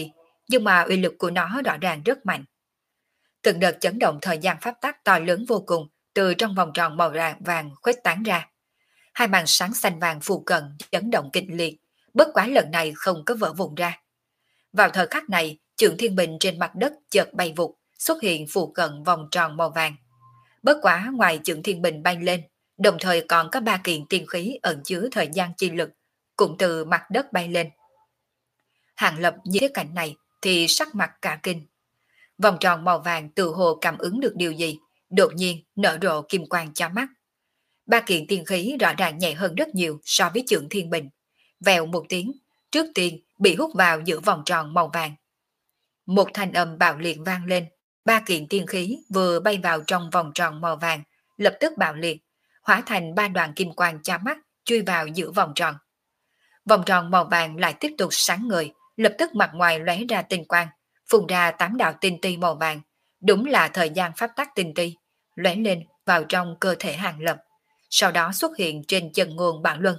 nhưng mà uy lực của nó rõ ràng rất mạnh. Từng đợt chấn động thời gian pháp tắc to lớn vô cùng từ trong vòng tròn màu vàng vàng khuếch tán ra. Hai màn sáng xanh vàng phù cận chấn động kịch liệt, bất quá lần này không có vỡ vụn ra. Vào thời khắc này, Trượng Thiên Bình trên mặt đất chợt bay vụt, xuất hiện phù cận vòng tròn màu vàng. Bất quá ngoài Trượng Thiên Bình bay lên, đồng thời còn có ba kiện tiên khí ẩn chứa thời gian chi lực, cũng từ mặt đất bay lên. Hàng Lập nhìn thấy cảnh này thì sắc mặt cả kinh. Vòng tròn màu vàng tự hồ cảm ứng được điều gì, đột nhiên nở rộ kim quang chói mắt. Ba kiện tiên khí rõ ràng nhẹ hơn rất nhiều so với Trượng Thiên Bình. Vèo một tiếng, trước tiên bị hút vào giữa vòng tròn màu vàng. Một thanh âm bạo liệt vang lên, ba kiện tiên khí vừa bay vào trong vòng tròn màu vàng, lập tức bạo liệt, hóa thành ba đoàn kim quang chói mắt chui vào giữa vòng tròn. Vòng tròn màu vàng lại tiếp tục sáng ngời, lập tức mặt ngoài lóe ra tinh quang, phun ra tám đạo tinh ti màu vàng, đúng là thời gian pháp tắc tinh ti, lóe lên vào trong cơ thể Hàng Lập, sau đó xuất hiện trên chân nguồn Bảo Luân.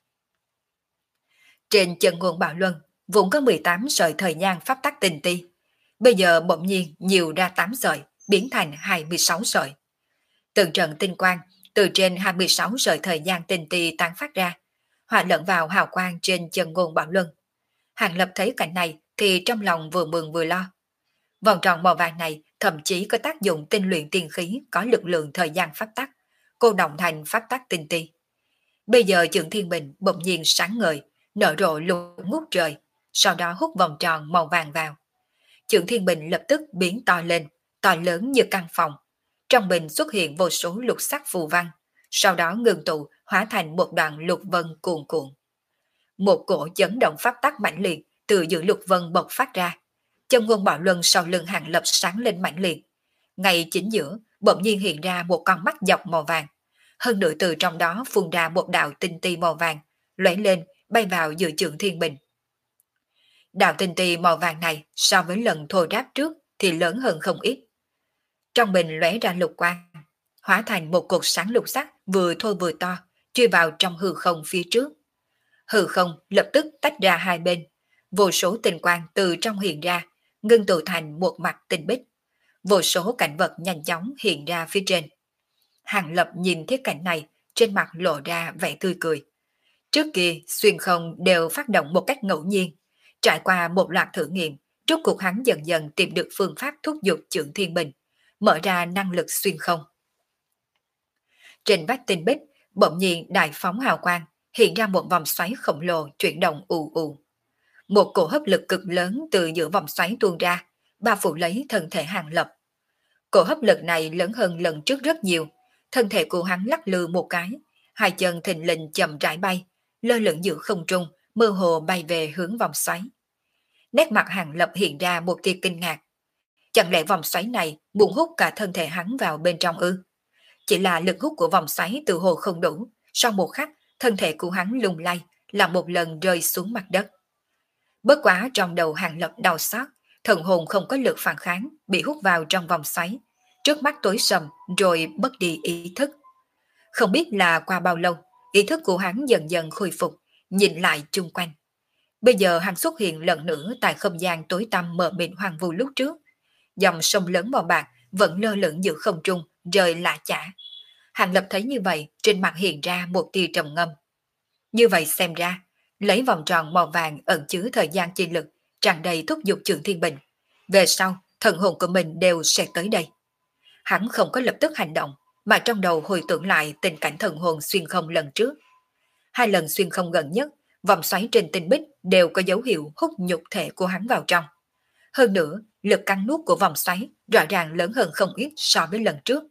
Trên chân nguồn Bảo Luân vốn có mười tám sợi thời gian pháp tắc tinh ti, bây giờ bỗng nhiên nhiều ra tám sợi, biến thành hai mươi sáu sợi. Từng trận tinh quang từ trên hai mươi sáu sợi thời gian tinh ti tán phát ra, hòa lẫn vào hào quang trên chân nguồn Bảo Luân. Hàng Lập thấy cảnh này thì trong lòng vừa mừng vừa lo. Vòng tròn màu vàng này thậm chí có tác dụng tinh luyện tiên khí có lực lượng thời gian pháp tắc, cô động thành pháp tắc tinh ti. Bây giờ Trượng Thiên Bình bỗng nhiên sáng ngời, nở rộ lục ngút trời, sau đó hút vòng tròn màu vàng vào. Trượng Thiên Bình lập tức biến to lên, to lớn như căn phòng. Trong bình xuất hiện vô số lục sắc phù văn, sau đó ngưng tụ hóa thành một đoạn lục vân cuồn cuộn. Một cổ chấn động pháp tắc mãnh liệt từ giữa lục vân bộc phát ra. Chân nguồn Bảo Luân sau lưng Hàng Lập sáng lên mãnh liệt. Ngay chính giữa, bỗng nhiên hiện ra một con mắt dọc màu vàng. Hơn nữa từ trong đó phun ra một đạo tinh ti màu vàng, lóe lên bay vào giữa Trượng Thiên Bình. Đạo tinh ti màu vàng này so với lần thô ráp trước thì lớn hơn không ít. Trong bình lóe ra lục quang, hóa thành một cột sáng lục sắc vừa thô vừa to, chui vào trong hư không phía trước. Hư không lập tức tách ra hai bên, vô số tinh quang từ trong hiện ra, ngưng tụ thành một mặt tinh bích. Vô số cảnh vật nhanh chóng hiện ra phía trên. Hàng Lập nhìn thấy cảnh này, trên mặt lộ ra vẻ tươi cười. Trước kia xuyên không đều phát động một cách ngẫu nhiên, trải qua một loạt thử nghiệm, rốt cuộc hắn dần dần tìm được phương pháp thúc giục Trượng Thiên Bình, mở ra năng lực xuyên không. Trên vách tinh bích bỗng nhiên đại phóng hào quang, hiện ra một vòng xoáy khổng lồ chuyển động ù ù. Một cổ hấp lực cực lớn từ giữa vòng xoáy tuôn ra, bao phủ lấy thân thể Hàng Lập. Cổ hấp lực này lớn hơn lần trước rất nhiều, thân thể của hắn lắc lư một cái, hai chân thình lình chậm rãi bay, lơ lửng giữa không trung, mơ hồ bay về hướng vòng xoáy. Nét mặt Hàng Lập hiện ra một tia kinh ngạc. Chẳng lẽ vòng xoáy này muốn hút cả thân thể hắn vào bên trong ư? Chỉ là lực hút của vòng xoáy từ hồ không đủ, sau một khắc, thân thể của hắn lung lay, là một lần rơi xuống mặt đất. Bất quá trong đầu Hàng Lập đau xót, thần hồn không có lực phản kháng, bị hút vào trong vòng xoáy, trước mắt tối sầm rồi mất đi ý thức. Không biết là qua bao lâu, ý thức của hắn dần dần khôi phục, nhìn lại chung quanh. Bây giờ hắn xuất hiện lần nữa tại không gian tối tăm mờ mịt hoang vu lúc trước. Dòng sông lớn màu bạc vẫn lơ lửng giữa không trung, rời lạ chả. Hàng Lập thấy như vậy, trên mặt hiện ra một tia trầm ngâm. Như vậy xem ra, lấy vòng tròn màu vàng ẩn chứa thời gian chi lực, tràn đầy thúc giục Trượng Thiên Bình. Về sau, thần hồn của mình đều sẽ tới đây. Hắn không có lập tức hành động, mà trong đầu hồi tưởng lại tình cảnh thần hồn xuyên không lần trước. Hai lần xuyên không gần nhất, vòng xoáy trên tinh bích đều có dấu hiệu hút nhục thể của hắn vào trong. Hơn nữa, lực cắn nuốt của vòng xoáy rõ ràng lớn hơn không ít so với lần trước.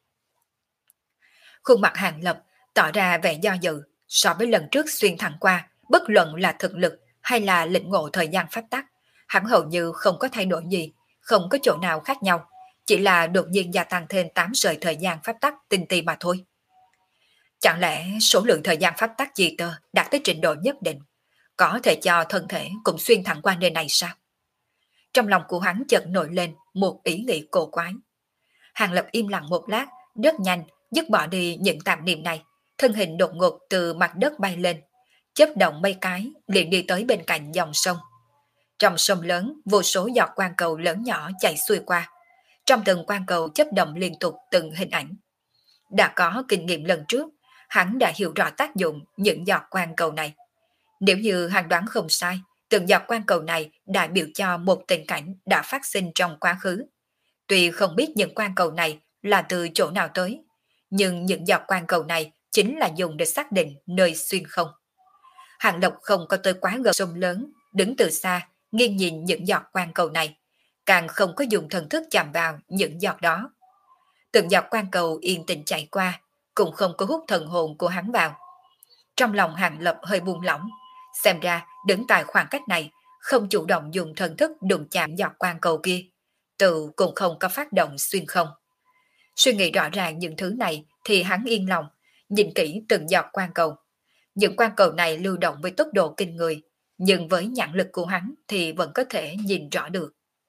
Khuôn mặt Hàng Lập tỏ ra vẻ do dự, so với lần trước xuyên thẳng qua, bất luận là thực lực hay là lĩnh ngộ thời gian pháp tắc, hắn hầu như không có thay đổi gì, không có chỗ nào khác nhau, chỉ là đột nhiên gia tăng thêm tám sợi thời gian pháp tắc tinh ti mà thôi. Chẳng lẽ số lượng thời gian pháp tắc chi tơ đạt tới trình độ nhất định, có thể cho thân thể cũng xuyên thẳng qua nơi này sao? Trong lòng của hắn chợt nổi lên một ý nghĩ cổ quái. Hàng Lập im lặng một lát, rất nhanh dứt bỏ đi những tạp niệm này, thân hình đột ngột từ mặt đất bay lên, chớp động mấy cái liền đi tới bên cạnh dòng sông. Trong sông lớn, vô số giọt quang cầu lớn nhỏ chạy xuôi qua. Trong từng quang cầu chấp động liên tục từng hình ảnh. Đã có kinh nghiệm lần trước, hắn đã hiểu rõ tác dụng những giọt quang cầu này. Nếu như hắn đoán không sai, từng giọt quang cầu này đại biểu cho một tình cảnh đã phát sinh trong quá khứ. Tuy không biết những quang cầu này là từ chỗ nào tới, nhưng những giọt quang cầu này chính là dùng để xác định nơi xuyên không. Hàng Lộc không có tới quá gần sông lớn, đứng từ xa, nghiêng nhìn những giọt quang cầu này, càng không có dùng thần thức chạm vào những giọt đó. Từng giọt quang cầu yên tĩnh chạy qua, cũng không có hút thần hồn của hắn vào. Trong lòng Hàng Lập hơi buông lỏng, xem ra đứng tại khoảng cách này, không chủ động dùng thần thức đụng chạm giọt quang cầu kia, tự cũng không có phát động xuyên không. Suy nghĩ rõ ràng những thứ này thì hắn yên lòng, nhìn kỹ từng giọt quang cầu. Những quang cầu này lưu động với tốc độ kinh người, nhưng với nhãn lực của hắn thì vẫn có thể nhìn rõ được.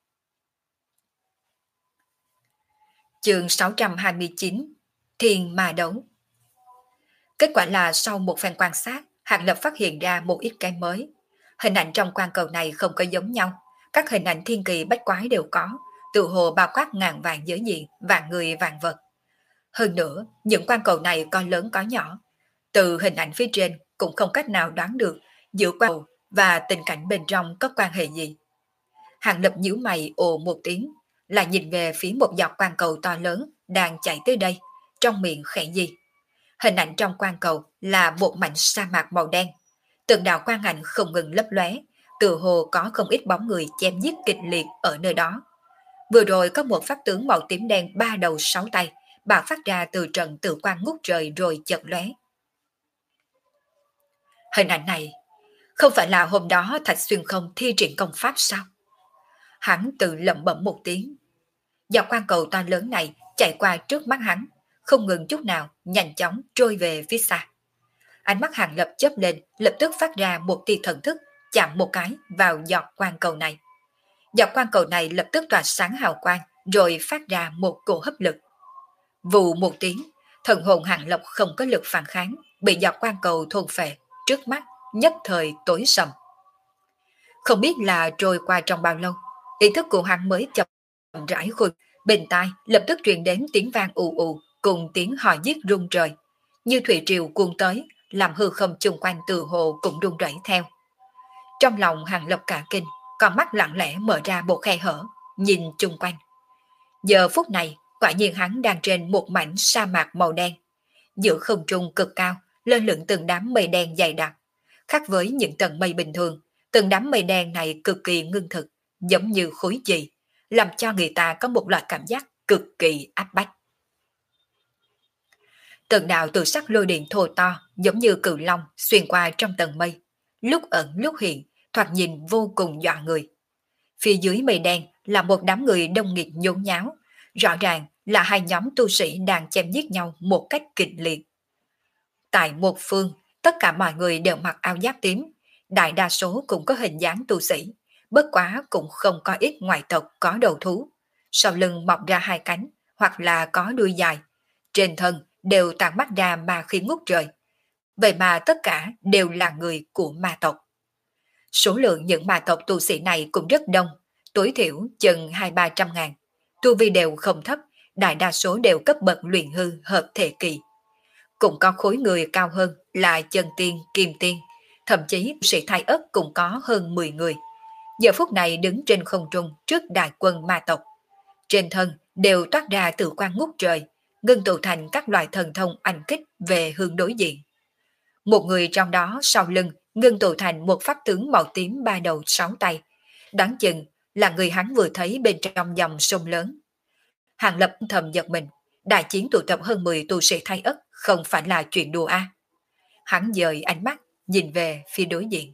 Chương sáu trăm hai mươi chín, Thiên Ma Đấu. Kết quả là sau một phen quan sát, Hàng Lập phát hiện ra một ít cái mới. Hình ảnh trong quang cầu này không có giống nhau, các hình ảnh thiên kỳ bách quái đều có, tự hồ bao quát ngàn vạn giới diện, vạn người vạn vật. Hơn nữa, những quang cầu này có lớn có nhỏ. Từ hình ảnh phía trên cũng không cách nào đoán được giữa quang cầu và tình cảnh bên trong có quan hệ gì. Hàng Lập nhíu mày ồ một tiếng, là nhìn về phía một giọt quang cầu to lớn đang chạy tới đây, trong miệng khẽ gì. Hình ảnh trong quang cầu là một mảnh sa mạc màu đen. Từng đạo quang ảnh không ngừng lấp lóe, tự hồ có không ít bóng người chém giết kịch liệt ở nơi đó. Vừa rồi có một pháp tướng màu tím đen ba đầu sáu tay, bạo phát ra từ trận tự quang ngút trời rồi chợt lóe. Hình ảnh này, không phải là hôm đó Thạch Xuyên Không thi triển công pháp sao? Hắn tự lẩm bẩm một tiếng. Giọt quang cầu to lớn này chạy qua trước mắt hắn, không ngừng chút nào, nhanh chóng trôi về phía xa. Ánh mắt Hàng Lập chớp lên, lập tức phát ra một tia thần thức, chạm một cái vào giọt quang cầu này. Giọt quang cầu này lập tức tỏa sáng hào quang, rồi phát ra một cổ hấp lực. Vù một tiếng, thần hồn Hàng Lập không có lực phản kháng, bị giọt quang cầu thôn phệ, trước mắt nhất thời tối sầm. Không biết là trôi qua trong bao lâu, ý thức của hắn mới chậm rãi khôi, bên tai lập tức truyền đến tiếng vang ù ù cùng tiếng hò giết rung trời, như thủy triều cuồn tới, làm hư không chung quanh từ hồ cũng rung rẩy theo. Trong lòng Hàng Lập cả kinh, con mắt lặng lẽ mở ra một khe hở, nhìn chung quanh. Giờ phút này, quả nhiên hắn đang trên một mảnh sa mạc màu đen. Giữa không trung cực cao, lơ lửng từng đám mây đen dày đặc. Khác với những tầng mây bình thường, từng đám mây đen này cực kỳ ngưng thực, giống như khối chì, làm cho người ta có một loại cảm giác cực kỳ áp bách. Từng đạo tự sắc lôi điện thô to, giống như cự long xuyên qua trong tầng mây, lúc ẩn lúc hiện, thoạt nhìn vô cùng dọa người. Phía dưới mây đen là một đám người đông nghịt nhốn nháo, rõ ràng là hai nhóm tu sĩ đang chém giết nhau một cách kịch liệt. Tại một phương, tất cả mọi người đều mặc áo giáp tím, đại đa số cũng có hình dáng tu sĩ, bất quá cũng không có ít ngoại tộc có đầu thú, sau lưng mọc ra hai cánh hoặc là có đuôi dài, trên thân đều tản mắt ra ma khí ngút trời. Vậy mà tất cả đều là người của ma tộc. Số lượng những ma tộc tu sĩ này cũng rất đông, tối thiểu chừng hai ba trăm ngàn, tu vi đều không thấp, đại đa số đều cấp bậc luyện hư hợp thể kỳ. Cũng có khối người cao hơn là chân tiên, kim tiên, thậm chí sĩ thái ất cũng có hơn mười người. Giờ phút này đứng trên không trung trước đại quân ma tộc. Trên thân đều toát ra tự quang ngút trời, ngưng tụ thành các loại thần thông ảnh kích về hướng đối diện. Một người trong đó sau lưng ngưng tụ thành một pháp tướng màu tím ba đầu sáu tay, đoán chừng là người hắn vừa thấy bên trong dòng sông lớn. Hàng Lập thầm giật mình, đại chiến tụ tập hơn mười tu sĩ thái ất không phải là chuyện đùa a. À. Hắn dời ánh mắt nhìn về phía đối diện.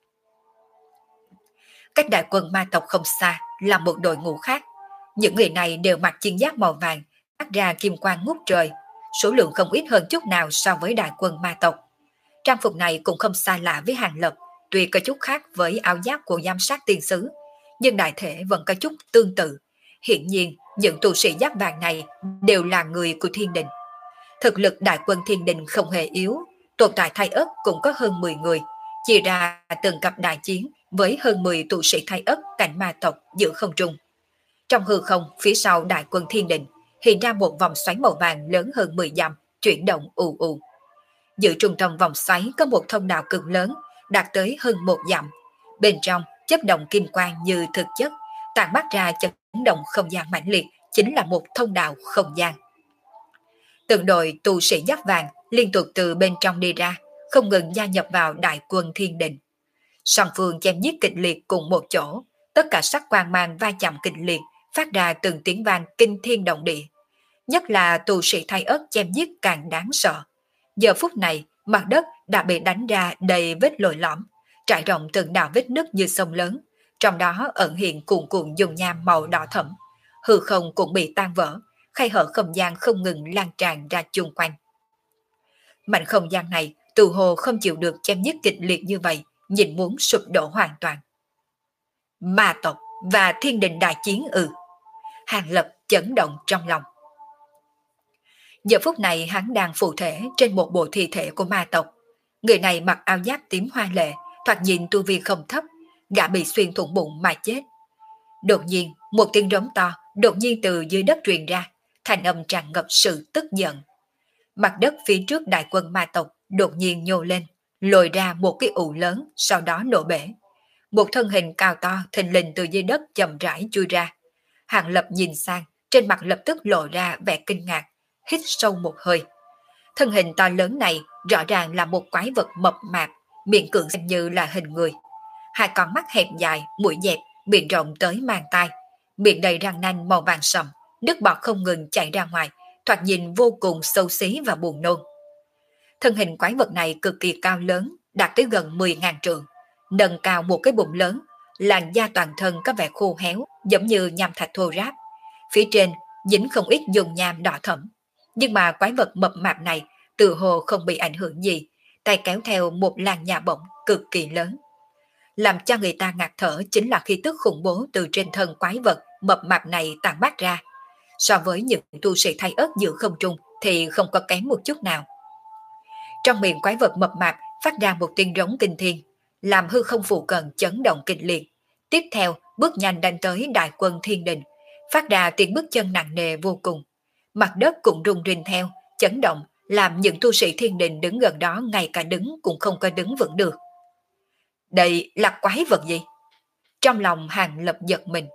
Cách đại quân ma tộc không xa là một đội ngũ khác. Những người này đều mặc chiến giáp màu vàng, phát ra kim quang ngút trời, số lượng không ít hơn chút nào so với đại quân ma tộc. Trang phục này cũng không xa lạ với Hàng Lập, tuy có chút khác với áo giáp của giám sát tiên sứ, nhưng đại thể vẫn có chút tương tự. Hiển nhiên, những tu sĩ giáp vàng này đều là người của thiên đình. Thực lực đại quân thiên đình không hề yếu, tồn tại thái ớt cũng có hơn mười người, chia ra từng cặp đại chiến với hơn mười tu sĩ thái ất cảnh ma tộc giữ không trung. Trong hư không phía sau đại quân thiên đình hiện ra một vòng xoáy màu vàng lớn hơn mười dặm, chuyển động ù ù. Giữa trung tâm vòng xoáy có một thông đạo cực lớn, đạt tới hơn một dặm. Bên trong chớp động kim quang như thực chất, tản mát ra chấn động không gian mãnh liệt, chính là một thông đạo không gian. Từng đội tu sĩ giáp vàng liên tục từ bên trong đi ra, không ngừng gia nhập vào đại quân thiên đình. Song phương chém giết kịch liệt cùng một chỗ, tất cả sắc quang mang va chạm kịch liệt, phát ra từng tiếng vang kinh thiên động địa. Nhất là tu sĩ thái ất chém giết càng đáng sợ. Giờ phút này, mặt đất đã bị đánh ra đầy vết lồi lõm, trải rộng từng đạo vết nứt như sông lớn, trong đó ẩn hiện cuồn cuộn dung nham màu đỏ thẫm. Hư không cũng bị tan vỡ, khay hở không gian không ngừng lan tràn ra chung quanh. Mảnh không gian này tự hồ không chịu được chém giết kịch liệt như vậy, nhìn muốn sụp đổ hoàn toàn. Ma tộc và thiên đình đại chiến ư? Hàng Lập chấn động trong lòng. Giờ phút này hắn đang phụ thể trên một bộ thi thể của ma tộc. Người này mặc áo giáp tím hoa lệ, thoạt nhìn tu vi không thấp, gã bị xuyên thủng bụng mà chết. Đột nhiên, một tiếng rống to đột nhiên từ dưới đất truyền ra, thanh âm tràn ngập sự tức giận. Mặt đất phía trước đại quân ma tộc đột nhiên nhô lên, lồi ra một cái ụ lớn, sau đó nổ bể. Một thân hình cao to thình lình từ dưới đất chậm rãi chui ra. Hàng Lập nhìn sang, trên mặt lập tức lộ ra vẻ kinh ngạc, hít sâu một hơi. Thân hình to lớn này rõ ràng là một quái vật mập mạp, miệng cưỡng xem như là hình người. Hai con mắt hẹp dài, mũi dẹp, miệng rộng tới màng tai, miệng đầy răng nanh màu vàng sậm, nước bọt không ngừng chảy ra ngoài, thoạt nhìn vô cùng xấu xí và buồn nôn. Thân hình quái vật này cực kỳ cao lớn, đạt tới gần mười ngàn trượng, nâng cao một cái bụng lớn, làn da toàn thân có vẻ khô héo, giống như nham thạch thô ráp. Phía trên dính không ít dung nham đỏ thẫm, nhưng mà quái vật mập mạp này tự hồ không bị ảnh hưởng gì, tay kéo theo một làn nhà bổng cực kỳ lớn. Làm cho người ta ngạt thở chính là khí tức khủng bố từ trên thân quái vật mập mạp này tản mát ra. So với những tu sĩ thay ớt giữa không trung thì không có kém một chút nào. Trong miệng quái vật mập mạp phát ra một tiếng rống kinh thiên, làm hư không phụ cận chấn động kịch liệt. Tiếp theo bước nhanh đánh tới đại quân thiên đình, phát ra tiếng bước chân nặng nề vô cùng. Mặt đất cũng rung rinh theo, chấn động, làm những tu sĩ thiên đình đứng gần đó ngay cả đứng cũng không có đứng vững được. Đây là quái vật gì? Trong lòng Hàng Lập giật mình.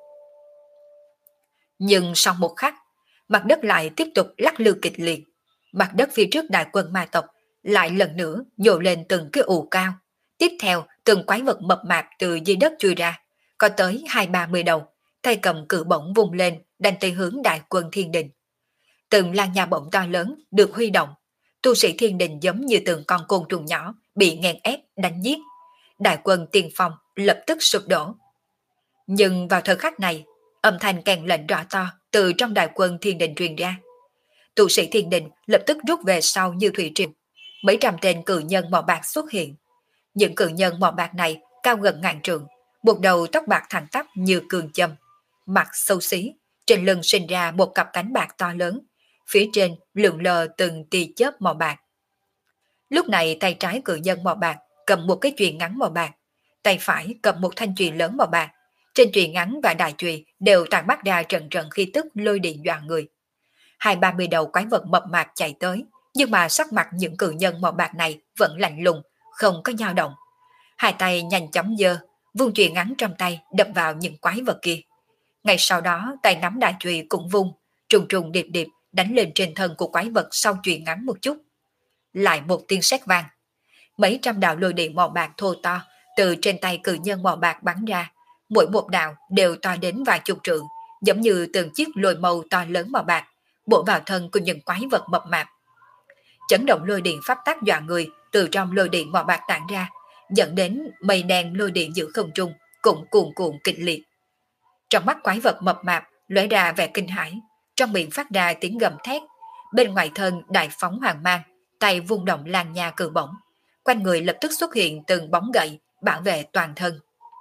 Nhưng sau một khắc, mặt đất lại tiếp tục lắc lư kịch liệt. Mặt đất phía trước đại quân ma tộc lại lần nữa nhô lên từng cái ù cao. Tiếp theo, từng quái vật mập mạp từ dưới đất chui ra, có tới hai ba mươi đầu, tay cầm cự bổng vung lên, đánh tới hướng đại quân thiên đình. Từng lan nhà bổng to lớn được huy động, tu sĩ thiên đình giống như từng con côn trùng nhỏ bị nghẹn ép đánh giết. Đại quân tiền phong lập tức sụp đổ. Nhưng vào thời khắc này, âm thanh kèn lệnh rõ to từ trong đại quân thiên đình truyền ra. Tu sĩ thiên đình lập tức rút về sau như thủy triều. Mấy trăm tên cự nhân màu bạc xuất hiện. Những cự nhân màu bạc này cao gần ngàn trượng, một đầu tóc bạc thẳng tắp như cương châm, mặt xấu xí, trên lưng sinh ra một cặp cánh bạc to lớn, phía trên lượn lờ từng tia chớp màu bạc. Lúc này tay trái cự nhân màu bạc cầm một cái chùy ngắn màu bạc, tay phải cầm một thanh chùy lớn màu bạc. Trên chùy ngắn và đại chùy đều tản mát ra trận trận khí tức lôi điện dọa người. Hai ba mươi đầu quái vật mập mạp chạy tới, nhưng mà sắc mặt những cự nhân màu bạc này vẫn lạnh lùng, không có dao động. Hai tay nhanh chóng giơ, vung chùy ngắn trong tay đập vào những quái vật kia. Ngay sau đó tay nắm đại chùy cũng vung, trùng trùng điệp điệp đánh lên trên thân của quái vật sau chùy ngắn một chút. Lại một tiếng sét vang, mấy trăm đạo lôi điện màu bạc thô to từ trên tay cự nhân màu bạc bắn ra, mỗi một đạo đều to đến vài chục trượng, giống như từng chiếc lôi mâu to lớn màu bạc bổ vào thân của những quái vật mập mạp. Chấn động lôi điện pháp tắc dọa người từ trong lôi điện màu bạc tản ra, dẫn đến mây đen lôi điện giữa không trung cũng cuồn cuộn kịch liệt. Trong mắt quái vật mập mạp lóe ra vẻ kinh hãi, trong miệng phát ra tiếng gầm thét, bên ngoài thân đại phóng hoàng mang, tay vung động lan nha cự bổng, quanh người lập tức xuất hiện từng bóng gậy bảo vệ toàn thân.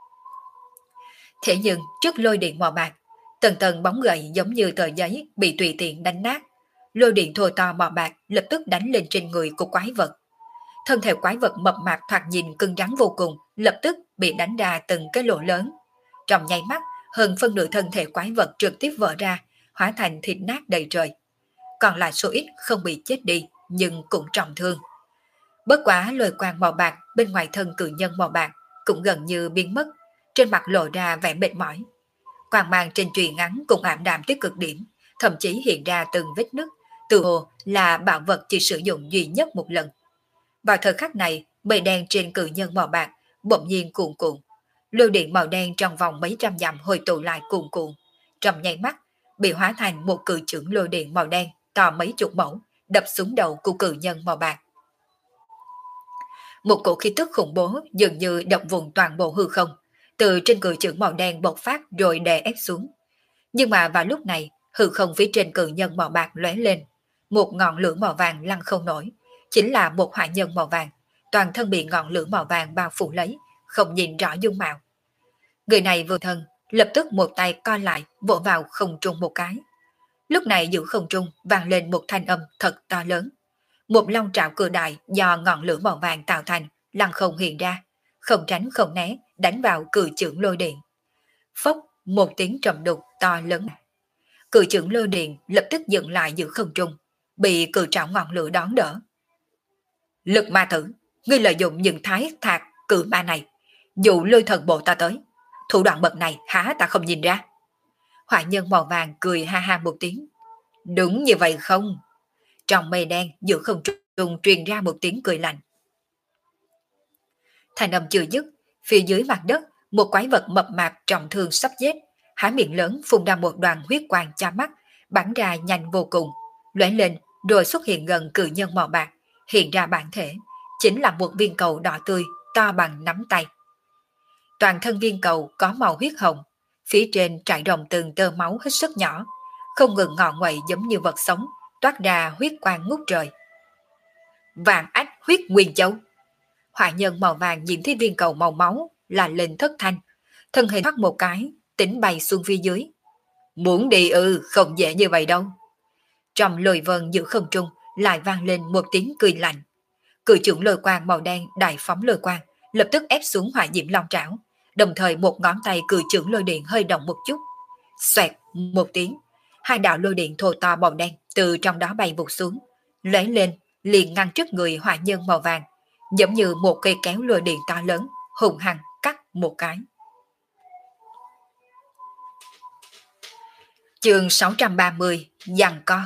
Thế nhưng trước lôi điện màu bạc, tầng tầng bóng gậy giống như tờ giấy bị tùy tiện đánh nát. Lôi điện thô to màu bạc lập tức đánh lên trên người của quái vật. Thân thể quái vật mập mạp thoạt nhìn cứng rắn vô cùng, lập tức bị đánh ra từng cái lỗ lớn. Trong nháy mắt, hơn phân nửa thân thể quái vật trực tiếp vỡ ra, hóa thành thịt nát đầy trời. Còn lại số ít không bị chết đi, nhưng cũng trọng thương. Bất quá lôi quang màu bạc bên ngoài thân cự nhân màu bạc cũng gần như biến mất, trên mặt lộ ra vẻ mệt mỏi. Quang mang trên chùy ngắn cũng ảm đạm tới cực điểm, thậm chí hiện ra từng vết nứt, tự hồ là bảo vật chỉ sử dụng duy nhất một lần. Vào thời khắc này, mây đen trên cự nhân màu bạc bỗng nhiên cuồn cuộn, lôi điện màu đen trong vòng mấy trăm dặm hồi tụ lại cuồn cuộn, trong nháy mắt bị hóa thành một cự chưởng lôi điện màu đen to mấy chục mẫu, đập xuống đầu của cự nhân màu bạc. Một cổ khí tức khủng bố dường như động vùng toàn bộ hư không, từ trên cự chưởng màu đen bộc phát rồi đè ép xuống. Nhưng mà vào lúc này, hư không phía trên cự nhân màu bạc lóe lên, một ngọn lửa màu vàng lăn không nổi, chính là một hỏa nhân màu vàng, toàn thân bị ngọn lửa màu vàng bao phủ lấy, không nhìn rõ dung mạo. Người này vừa thân, lập tức một tay co lại, vỗ vào không trung một cái. Lúc này giữa không trung vang lên một thanh âm thật to lớn. Một long trảo cự đại do ngọn lửa màu vàng tạo thành, lăng không hiện ra, không tránh không né, đánh vào cự chưởng lôi điện. Phốc, một tiếng trầm đục to lớn. Cự chưởng lôi điện lập tức dừng lại giữa không trung, bị cự trảo ngọn lửa đón đỡ. Lực ma thử, ngươi lợi dụng những thái thạc cự ma này, dụ lôi thần bộ ta tới. Thủ đoạn bậc này há ta không nhìn ra. Hỏa nhân màu vàng cười ha ha một tiếng. Đúng như vậy không? Trong mây đen giữa không trung truyền ra một tiếng cười lạnh. Thành âm chưa dứt, phía dưới mặt đất, một quái vật mập mạp trọng thương sắp chết, há miệng lớn phun ra một đoàn huyết quang cha mắt, bắn ra nhanh vô cùng, lóe lên rồi xuất hiện gần cự nhân màu bạc, hiện ra bản thể, chính là một viên cầu đỏ tươi, to bằng nắm tay. Toàn thân viên cầu có màu huyết hồng, phía trên trải rộng từng tơ máu hết sức nhỏ, không ngừng ngọ nguậy giống như vật sống, toát ra huyết quang ngút trời. Vạn ách huyết nguyên châu. Hỏa nhân màu vàng nhìn thấy viên cầu màu máu là lên thất thanh, thân hình thoát một cái, tỉnh bay xuống phía dưới. Muốn đi ư, không dễ như vậy đâu. Trong lôi vân giữa không trung lại vang lên một tiếng cười lạnh. Cự chưởng lôi quang màu đen đại phóng lôi quang, lập tức ép xuống hỏa diễm long trảo, đồng thời một ngón tay cự chưởng lôi điện hơi động một chút. Xoẹt một tiếng, hai đạo lôi điện thô to màu đen từ trong đó bay vụt xuống, lóe lên liền ngăn trước người hỏa nhân màu vàng, giống như một cây kéo lôi điện to lớn, hùng hăng cắt một cái. Chương sáu trăm ba mươi, giằng co.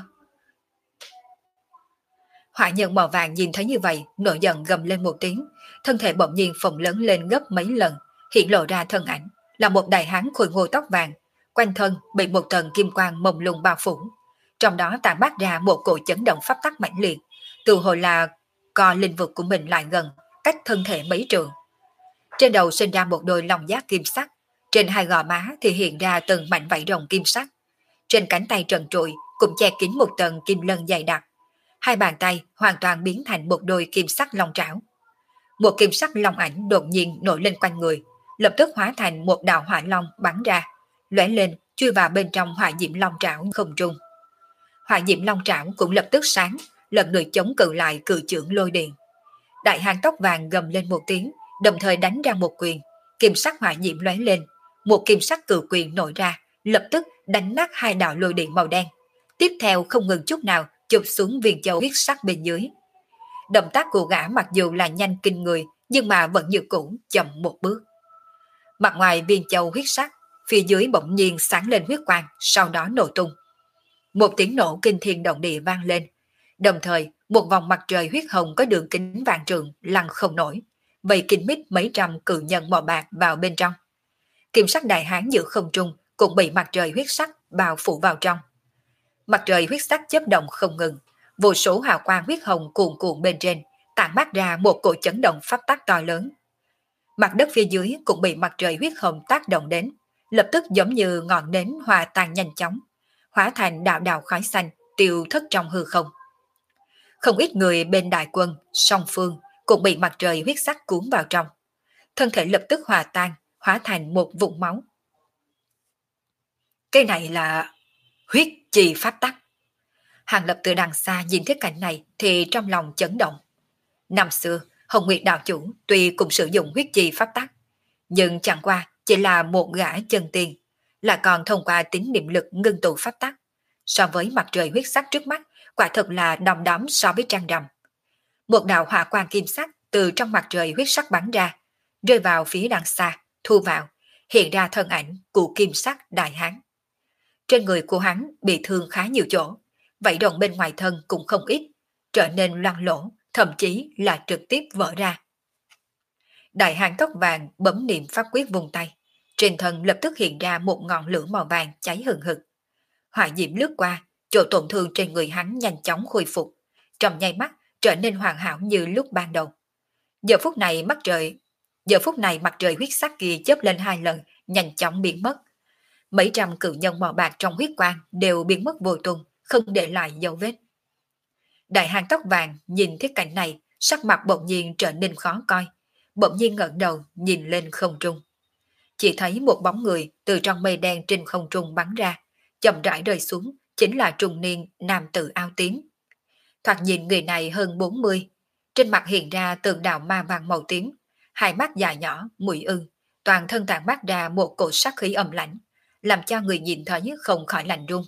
Hỏa nhân màu vàng nhìn thấy như vậy, nổi giận gầm lên một tiếng, thân thể bỗng nhiên phồng lớn lên gấp mấy lần, hiện lộ ra thân ảnh là một đại hán khôi ngô tóc vàng, quanh thân bị một tầng kim quang mông lung bao phủ, trong đó tản mát ra một cổ chấn động pháp tắc mãnh liệt, từ hồi là co linh vực của mình lại gần, cách thân thể mấy trượng. Trên đầu sinh ra một đôi lòng giác kim sắc, trên hai gò má thì hiện ra từng mảnh vảy rồng kim sắc, trên cánh tay trần trụi cũng che kín một tầng kim lân dày đặc. Hai bàn tay hoàn toàn biến thành một đôi kim sắc long trảo. Một kim sắc long ảnh đột nhiên nổi lên quanh người, lập tức hóa thành một đạo hỏa long bắn ra, lóe lên chui vào bên trong hỏa diễm long trảo không trung. Hỏa diễm long trảo cũng lập tức sáng, lần nữa chống cự lại cự chưởng lôi điện. Đại hán tóc vàng gầm lên một tiếng, đồng thời đánh ra một quyền, kim sắc hỏa diễm lóe lên, một kim sắc cự quyền nổi ra, lập tức đánh nát hai đạo lôi điện màu đen. Tiếp theo không ngừng chút nào chụp xuống viên châu huyết sắc bên dưới. Động tác của gã mặc dù là nhanh kinh người, nhưng mà vẫn như cũ chậm một bước. Mặt ngoài viên châu huyết sắc, phía dưới bỗng nhiên sáng lên huyết quang, sau đó nổ tung. Một tiếng nổ kinh thiên động địa vang lên, đồng thời một vòng mặt trời huyết hồng có đường kính vạn trượng lăn không nổi, vây kín mít mấy trăm cự nhân màu bạc vào bên trong. Kim sắc đại hán giữa không trung cũng bị mặt trời huyết sắc bao phủ vào trong. Mặt trời huyết sắc chớp động không ngừng, vô số hào quang huyết hồng cuồn cuộn bên trên, tản mát ra một cỗ chấn động pháp tắc to lớn. Mặt đất phía dưới cũng bị mặt trời huyết hồng tác động đến, lập tức giống như ngọn nến hòa tan nhanh chóng, hóa thành đạo đạo khói xanh tiêu thất trong hư không. Không ít người bên đại quân song phương cũng bị mặt trời huyết sắc cuốn vào trong, thân thể lập tức hòa tan, hóa thành một vũng máu. Cái này là huyết chi pháp tắc. Hàng Lập từ đằng xa nhìn thấy cảnh này thì trong lòng chấn động. Năm xưa, Hồng Nguyệt đạo chủ tuy cũng sử dụng huyết chi pháp tắc, Nhưng chẳng qua chỉ là một gã chân tiền, là còn thông qua tín niệm lực ngưng tụ pháp tắc. So với mặt trời huyết sắc trước mắt, quả thực là đom đóm so với trăng rằm. Một đạo hỏa quang kim sắc từ trong mặt trời huyết sắc bắn ra, rơi vào phía đằng xa, thu vào, hiện ra thân ảnh của kim sắc đại hán. Trên người của hắn bị thương khá nhiều chỗ, vậy động bên ngoài thân cũng không ít, trở nên loang lỗ, thậm chí là trực tiếp vỡ ra. Đại hán tóc vàng bấm niệm pháp quyết vùng tay, trên thân lập tức hiện ra một ngọn lửa màu vàng cháy hừng hực. Hỏa diễm lướt qua, chỗ tổn thương trên người hắn nhanh chóng khôi phục, trong nháy mắt trở nên hoàn hảo như lúc ban đầu. Giờ phút này mặt trời, giờ phút này mặt trời huyết sắc kia chớp lên hai lần, nhanh chóng biến mất. Mấy trăm cự nhân màu bạc trong huyết quang đều biến mất vô tung, không để lại dấu vết. Đại hán tóc vàng nhìn thấy cảnh này, sắc mặt bỗng nhiên trở nên khó coi, bỗng nhiên ngẩng đầu nhìn lên không trung. Chỉ thấy một bóng người từ trong mây đen trên không trung bắn ra, chậm rãi rơi xuống, chính là trung niên nam tử áo tím. Thoạt nhìn người này hơn bốn mươi, trên mặt hiện ra tượng đạo ma vàng màu tím, hai mắt dài nhỏ, mũi ưng, toàn thân tản mát ra một cổ sát khí âm lãnh, làm cho người nhìn thấy không khỏi lạnh run.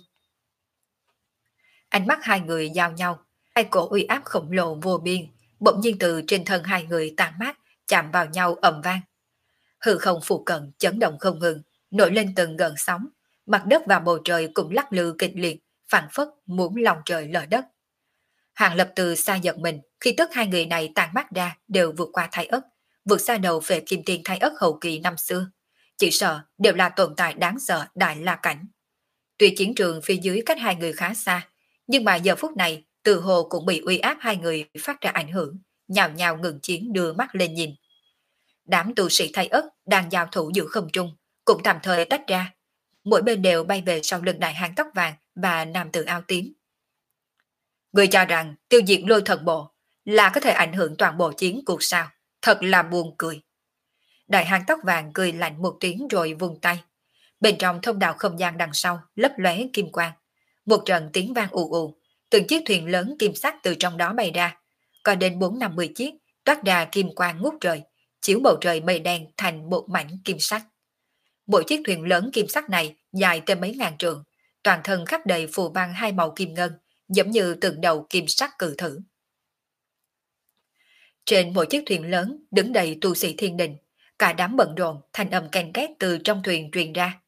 Ánh mắt hai người giao nhau, hai cổ uy áp khổng lồ vô biên, bỗng nhiên từ trên thân hai người tản mát, chạm vào nhau ầm vang. Hư không phụ cận chấn động không ngừng, nổi lên từng gợn sóng, mặt đất và bầu trời cũng lắc lư kịch liệt, phảng phất muốn lòng trời lở đất. Hàng Lập từ xa giật mình, khi tức hai người này tàn mắt ra đều vượt qua Thái Ất, vượt xa đầu về kim tiền Thái Ất hậu kỳ năm xưa. Chỉ sợ đều là tồn tại đáng sợ đại la cảnh. Tuy chiến trường phía dưới cách hai người khá xa, nhưng mà giờ phút này từ hồ cũng bị uy áp hai người phát ra ảnh hưởng, nhào nhào ngừng chiến đưa mắt lên nhìn. Đám tu sĩ Thái Ất đang giao thủ giữa không trung, cũng tạm thời tách ra, mỗi bên đều bay về sau lưng đại hán tóc vàng và nam tử áo tím. Người cho rằng tiêu diệt lôi thần bộ là có thể ảnh hưởng toàn bộ chiến cuộc sao, thật là buồn cười. Đại hán tóc vàng cười lạnh một tiếng rồi vung tay. Bên trong thông đạo không gian đằng sau lấp lóe kim quang. Một trận tiếng vang ù ù, từng chiếc thuyền lớn kim sắc từ trong đó bay ra. Có đến bốn năm mươi chiếc, toát ra kim quang ngút trời, chiếu bầu trời mây đen thành một mảnh kim sắc. Mỗi chiếc thuyền lớn kim sắc này dài tới mấy ngàn trượng, toàn thân khắc đầy phù văn hai màu kim ngân, giống như từng đầu kim sắc cự thử. Trên mỗi chiếc thuyền lớn đứng đầy tu sĩ thiên đình, cả đám bận rộn, thanh âm ken két từ trong thuyền truyền ra.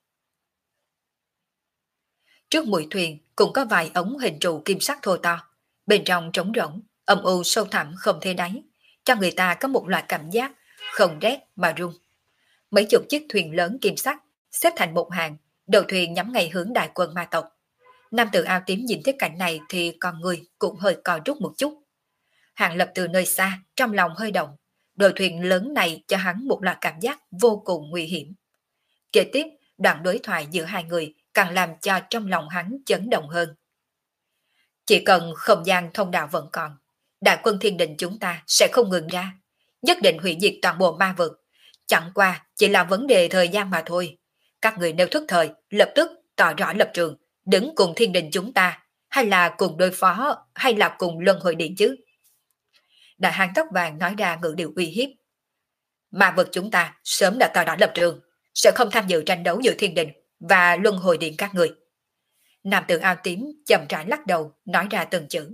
Trước mũi thuyền cũng có vài ống hình trụ kim sắc thô to, bên trong trống rỗng, âm u sâu thẳm không thể đáy, cho người ta có một loại cảm giác không rét mà run. Mấy chục chiếc thuyền lớn kim sắc xếp thành một hàng, đầu thuyền nhắm ngay hướng đại quân ma tộc. Nam tử áo tím nhìn thấy cảnh này thì con người cũng hơi co rút một chút. Hàng Lập từ nơi xa, trong lòng hơi động, đội thuyền lớn này cho hắn một loại cảm giác vô cùng nguy hiểm. Kế tiếp, đoạn đối thoại giữa hai người càng làm cho trong lòng hắn chấn động hơn. Chỉ cần không gian thông đạo vẫn còn, đại quân thiên đình chúng ta sẽ không ngừng ra, nhất định hủy diệt toàn bộ ma vực. Chẳng qua chỉ là vấn đề thời gian mà thôi. Các người nếu thức thời, lập tức tỏ rõ lập trường, đứng cùng thiên đình chúng ta, hay là cùng đối phó, hay là cùng luân hồi điện chứ. Đại hán tóc vàng nói ra ngữ điệu uy hiếp. Ma vực chúng ta sớm đã tỏ rõ lập trường, sẽ không tham dự tranh đấu giữa thiên đình và luân hồi điện các người. Nam tử áo tím chậm rãi lắc đầu, nói ra từng chữ.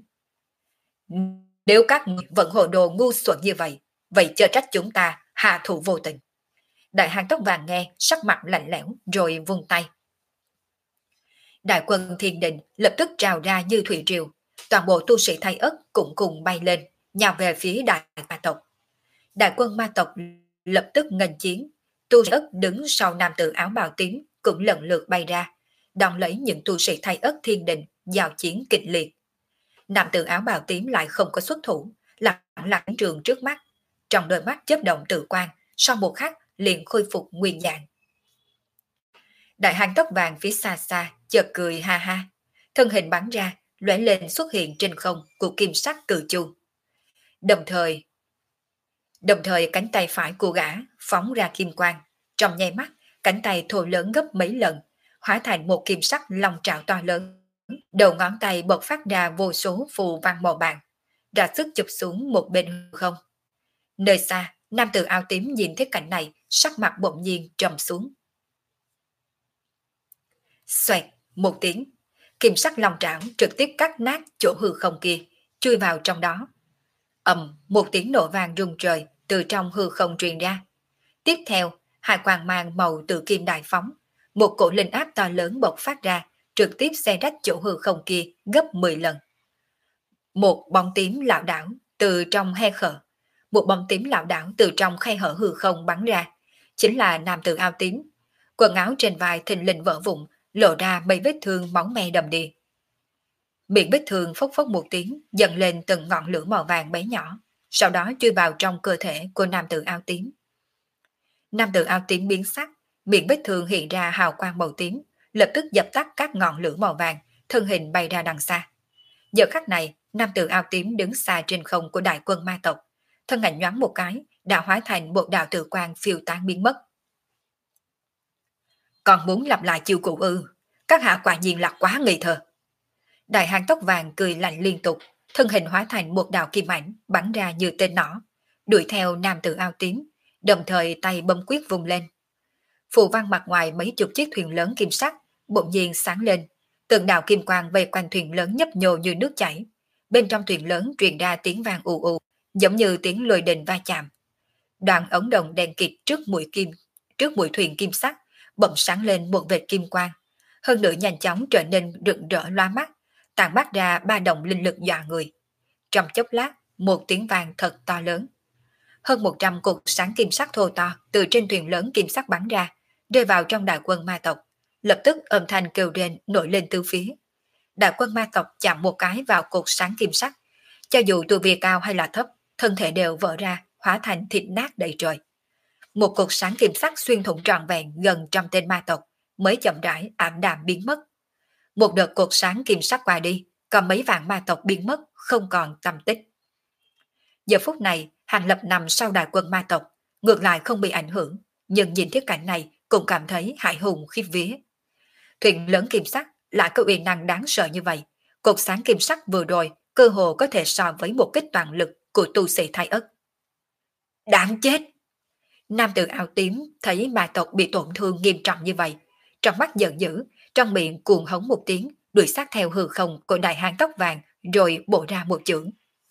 Nếu các người vẫn hồ đồ ngu xuẩn như vậy, vậy chớ trách chúng ta hạ thủ vô tình. Đại hán tóc vàng nghe, sắc mặt lạnh lẽo rồi vung tay. Đại quân thiên đình lập tức trào ra như thủy triều, toàn bộ tu sĩ Thái Ất cũng cùng bay lên, nhào về phía đại ma tộc. Đại quân ma tộc lập tức nghênh chiến, tu sĩ Ất đứng sau nam tử áo bào tím cũng lần lượt bay ra, đón lấy những tu sĩ Thái Ất thiên đình giao chiến kịch liệt. Nam tử áo bào tím lại không có xuất thủ, lặng lặng trường trước mắt, trong đôi mắt chớp động tự quan, sau một khắc liền khôi phục nguyên dạng. Đại hán tóc vàng phía xa xa chợt cười ha ha, thân hình bắn ra, lóe lên xuất hiện trên không của kim sắc cự chu. Đồng thời, đồng thời cánh tay phải của gã phóng ra kim quang, trong nháy mắt, cánh tay thô lớn gấp mấy lần, hóa thành một kim sắc long trảo to lớn. Đầu ngón tay bộc phát ra vô số phù văn màu bạc, ra sức chụp xuống một bên hư không. Nơi xa, Nam tử áo tím nhìn thấy cảnh này, sắc mặt bỗng nhiên trầm xuống. Xoẹt, một tiếng, kim sắc long trảo trực tiếp cắt nát chỗ hư không kia, chui vào trong đó. Ầm, một tiếng nổ vang rung trời từ trong hư không truyền ra. Tiếp theo, hai quang mang màu tự kim đại phóng, một cổ linh áp to lớn bộc phát ra, trực tiếp xé rách chỗ hư không kia gấp mười lần. Một bóng tím lảo đảo từ trong khe hở, một bóng tím lảo đảo từ trong khe hở hư không bắn ra, chính là nam tử áo tím. Quần áo trên vai thình lình vỡ vụn, lộ ra mấy vết thương máu me đầm đìa. Miệng vết thương phốc phốc một tiếng, dần lên từng ngọn lửa màu vàng bé nhỏ, sau đó chui vào trong cơ thể của nam tử áo tím. Nam tử áo tím biến sắc, miệng vết thương hiện ra hào quang màu tím, lập tức dập tắt các ngọn lửa màu vàng, thân hình bay ra đằng xa. Giờ khắc này, nam tử áo tím đứng xa trên không của đại quân ma tộc, thân ảnh nhoáng một cái, đã hóa thành một đạo tử quang phiêu tán biến mất. Còn muốn lặp lại chiêu cũ ư? Các hạ quả nhiên là quá ngây thơ. Đại hán tóc vàng cười lạnh liên tục, thân hình hóa thành một đạo kim ảnh bắn ra như tên nỏ, đuổi theo nam tử áo tím, đồng thời tay bấm quyết vung lên. Phù văn mặt ngoài mấy chục chiếc thuyền lớn kim sắc bỗng nhiên sáng lên, từng đạo kim quang vây quanh thuyền lớn nhấp nhô như nước chảy. Bên trong thuyền lớn truyền ra tiếng vang ù ù, giống như tiếng lôi đình va chạm. Đoạn ống đồng đèn kịt trước mũi kim, trước mũi thuyền kim sắc bỗng sáng lên một vệt kim quang, hơn nữa nhanh chóng trở nên rực rỡ loa mắt, tản mát ra ba động linh lực dọa người. Trong chốc lát, một tiếng vang thật to lớn. Hơn một trăm cột sáng kim sắc thô to từ trên thuyền lớn kim sắc bắn ra, rơi vào trong đại quân ma tộc. Lập tức âm thanh kêu rên nổi lên từ phía. Đại quân ma tộc chạm một cái vào cột sáng kim sắc, cho dù tu vi cao hay là thấp, thân thể đều vỡ ra, hóa thành thịt nát đầy trời. Một cột sáng kim sắc xuyên thủng trọn vẹn gần trăm tên ma tộc, mới chậm rãi ảm đạm biến mất. Một đợt cột sáng kim sắc qua đi, còn mấy vạn ma tộc biến mất, không còn tăm tích. Giờ phút này, Hàng Lập nằm sau đại quân ma tộc, ngược lại không bị ảnh hưởng, nhưng nhìn thấy cảnh này cũng cảm thấy hãi hùng khiếp vía. Thuyền lớn kim sắc lại có uy năng đáng sợ như vậy, cột sáng kim sắc vừa rồi cơ hồ có thể so với một kích toàn lực của tu sĩ Thái Ất. Đáng chết! Nam tử áo tím thấy ma tộc bị tổn thương nghiêm trọng như vậy, trong mắt giận dữ, trong miệng cuồng hống một tiếng, đuổi sát theo hư không của đại hán tóc vàng, rồi bổ ra một chưởng.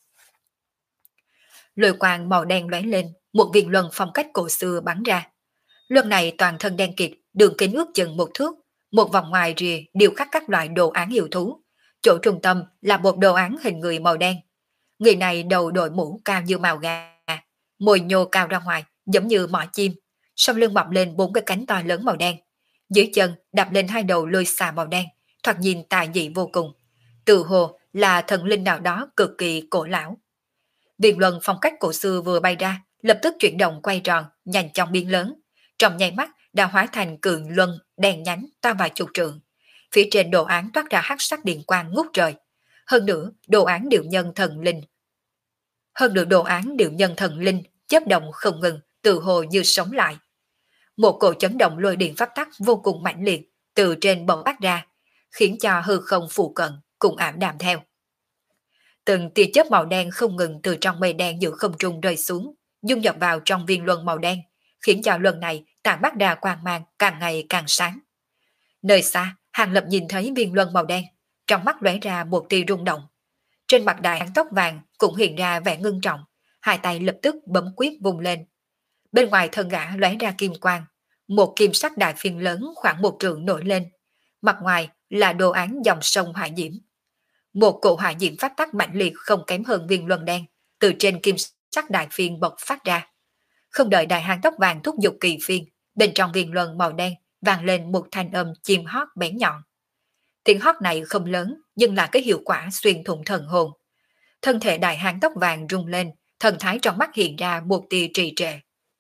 Lôi quang màu đen lóe lên, một viên luân phong cách cổ xưa bắn ra. Luân này toàn thân đen kịt, đường kính ước chừng một thước, một vòng ngoài rìa điêu khắc các loại đồ án yêu thú. Chỗ trung tâm là một đồ án hình người màu đen. Người này đầu đội mũ cao như mào gà, mồi nhô cao ra ngoài, giống như mỏ chim, sau lưng mọc lên bốn cái cánh to lớn màu đen. Dưới chân đạp lên hai đầu lôi xà màu đen, thoạt nhìn tà dị vô cùng. Tự hồ là thần linh nào đó cực kỳ cổ lão. Viên luân phong cách cổ xưa vừa bay ra, lập tức chuyển động quay tròn, nhanh chóng biến lớn. Trong nháy mắt đã hóa thành cường luân đen nhánh to vài chục trượng. Phía trên đồ án toát ra hắc sắc điện quang ngút trời. Hơn nữa, đồ án điệu nhân thần linh. Hơn nữa đồ án điệu nhân thần linh chớp động không ngừng, tự hồ như sống lại. Một cổ chấn động lôi điện pháp tắc vô cùng mãnh liệt từ trên bầu bắt ra, khiến cho hư không phụ cận cùng ảm đạm theo. Từng tia chớp màu đen không ngừng từ trong mây đen giữa không trung rơi xuống, dung nhập vào trong viên luân màu đen, khiến cho luân này tản mát ra quang mang càng ngày càng sáng. Nơi xa, Hàng Lập nhìn thấy viên luân màu đen, trong mắt lóe ra một tia rung động. Trên mặt đại hán tóc vàng cũng hiện ra vẻ ngưng trọng, hai tay lập tức bấm quyết vùng lên. Bên ngoài thân gã lóe ra kim quang, một kim sắc đại phiên lớn khoảng một trượng nổi lên, mặt ngoài là đồ án dòng sông hỏa diễm. Một cổ hỏa diễm phát tắc mạnh liệt không kém hơn viên luân đen từ trên kim sắc đại phiên bộc phát ra. Không đợi đại hán tóc vàng thúc giục kỳ phiên, bên trong viên luân màu đen vang lên một thanh âm chim hót bén nhọn. Tiếng hót này không lớn nhưng là cái hiệu quả xuyên thủng thần hồn. Thân thể đại hán tóc vàng rung lên, thần thái trong mắt hiện ra một tia trì trệ.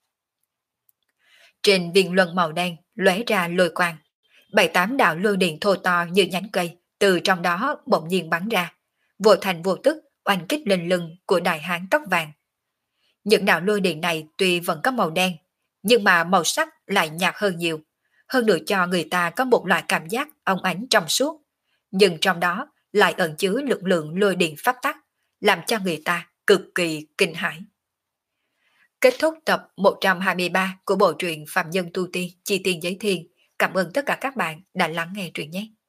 Trên viên luân màu đen lóe ra lôi quang, bảy tám đạo lôi điện thô to như nhánh cây từ trong đó bỗng nhiên bắn ra, vô thành vô tức oanh kích lên lưng của đại hán tóc vàng. Những đạo lôi điện này tuy vẫn có màu đen, nhưng mà màu sắc lại nhạt hơn nhiều, hơn nữa cho người ta có một loại cảm giác óng ánh trong suốt, nhưng trong đó lại ẩn chứa lực lượng lôi điện pháp tắc, làm cho người ta cực kỳ kinh hãi. Kết thúc tập một trăm hai mươi ba của bộ truyện Phạm Nhân Tu Tiên Chi Tiên Giới Thiên. Cảm ơn tất cả các bạn đã lắng nghe truyện nhé.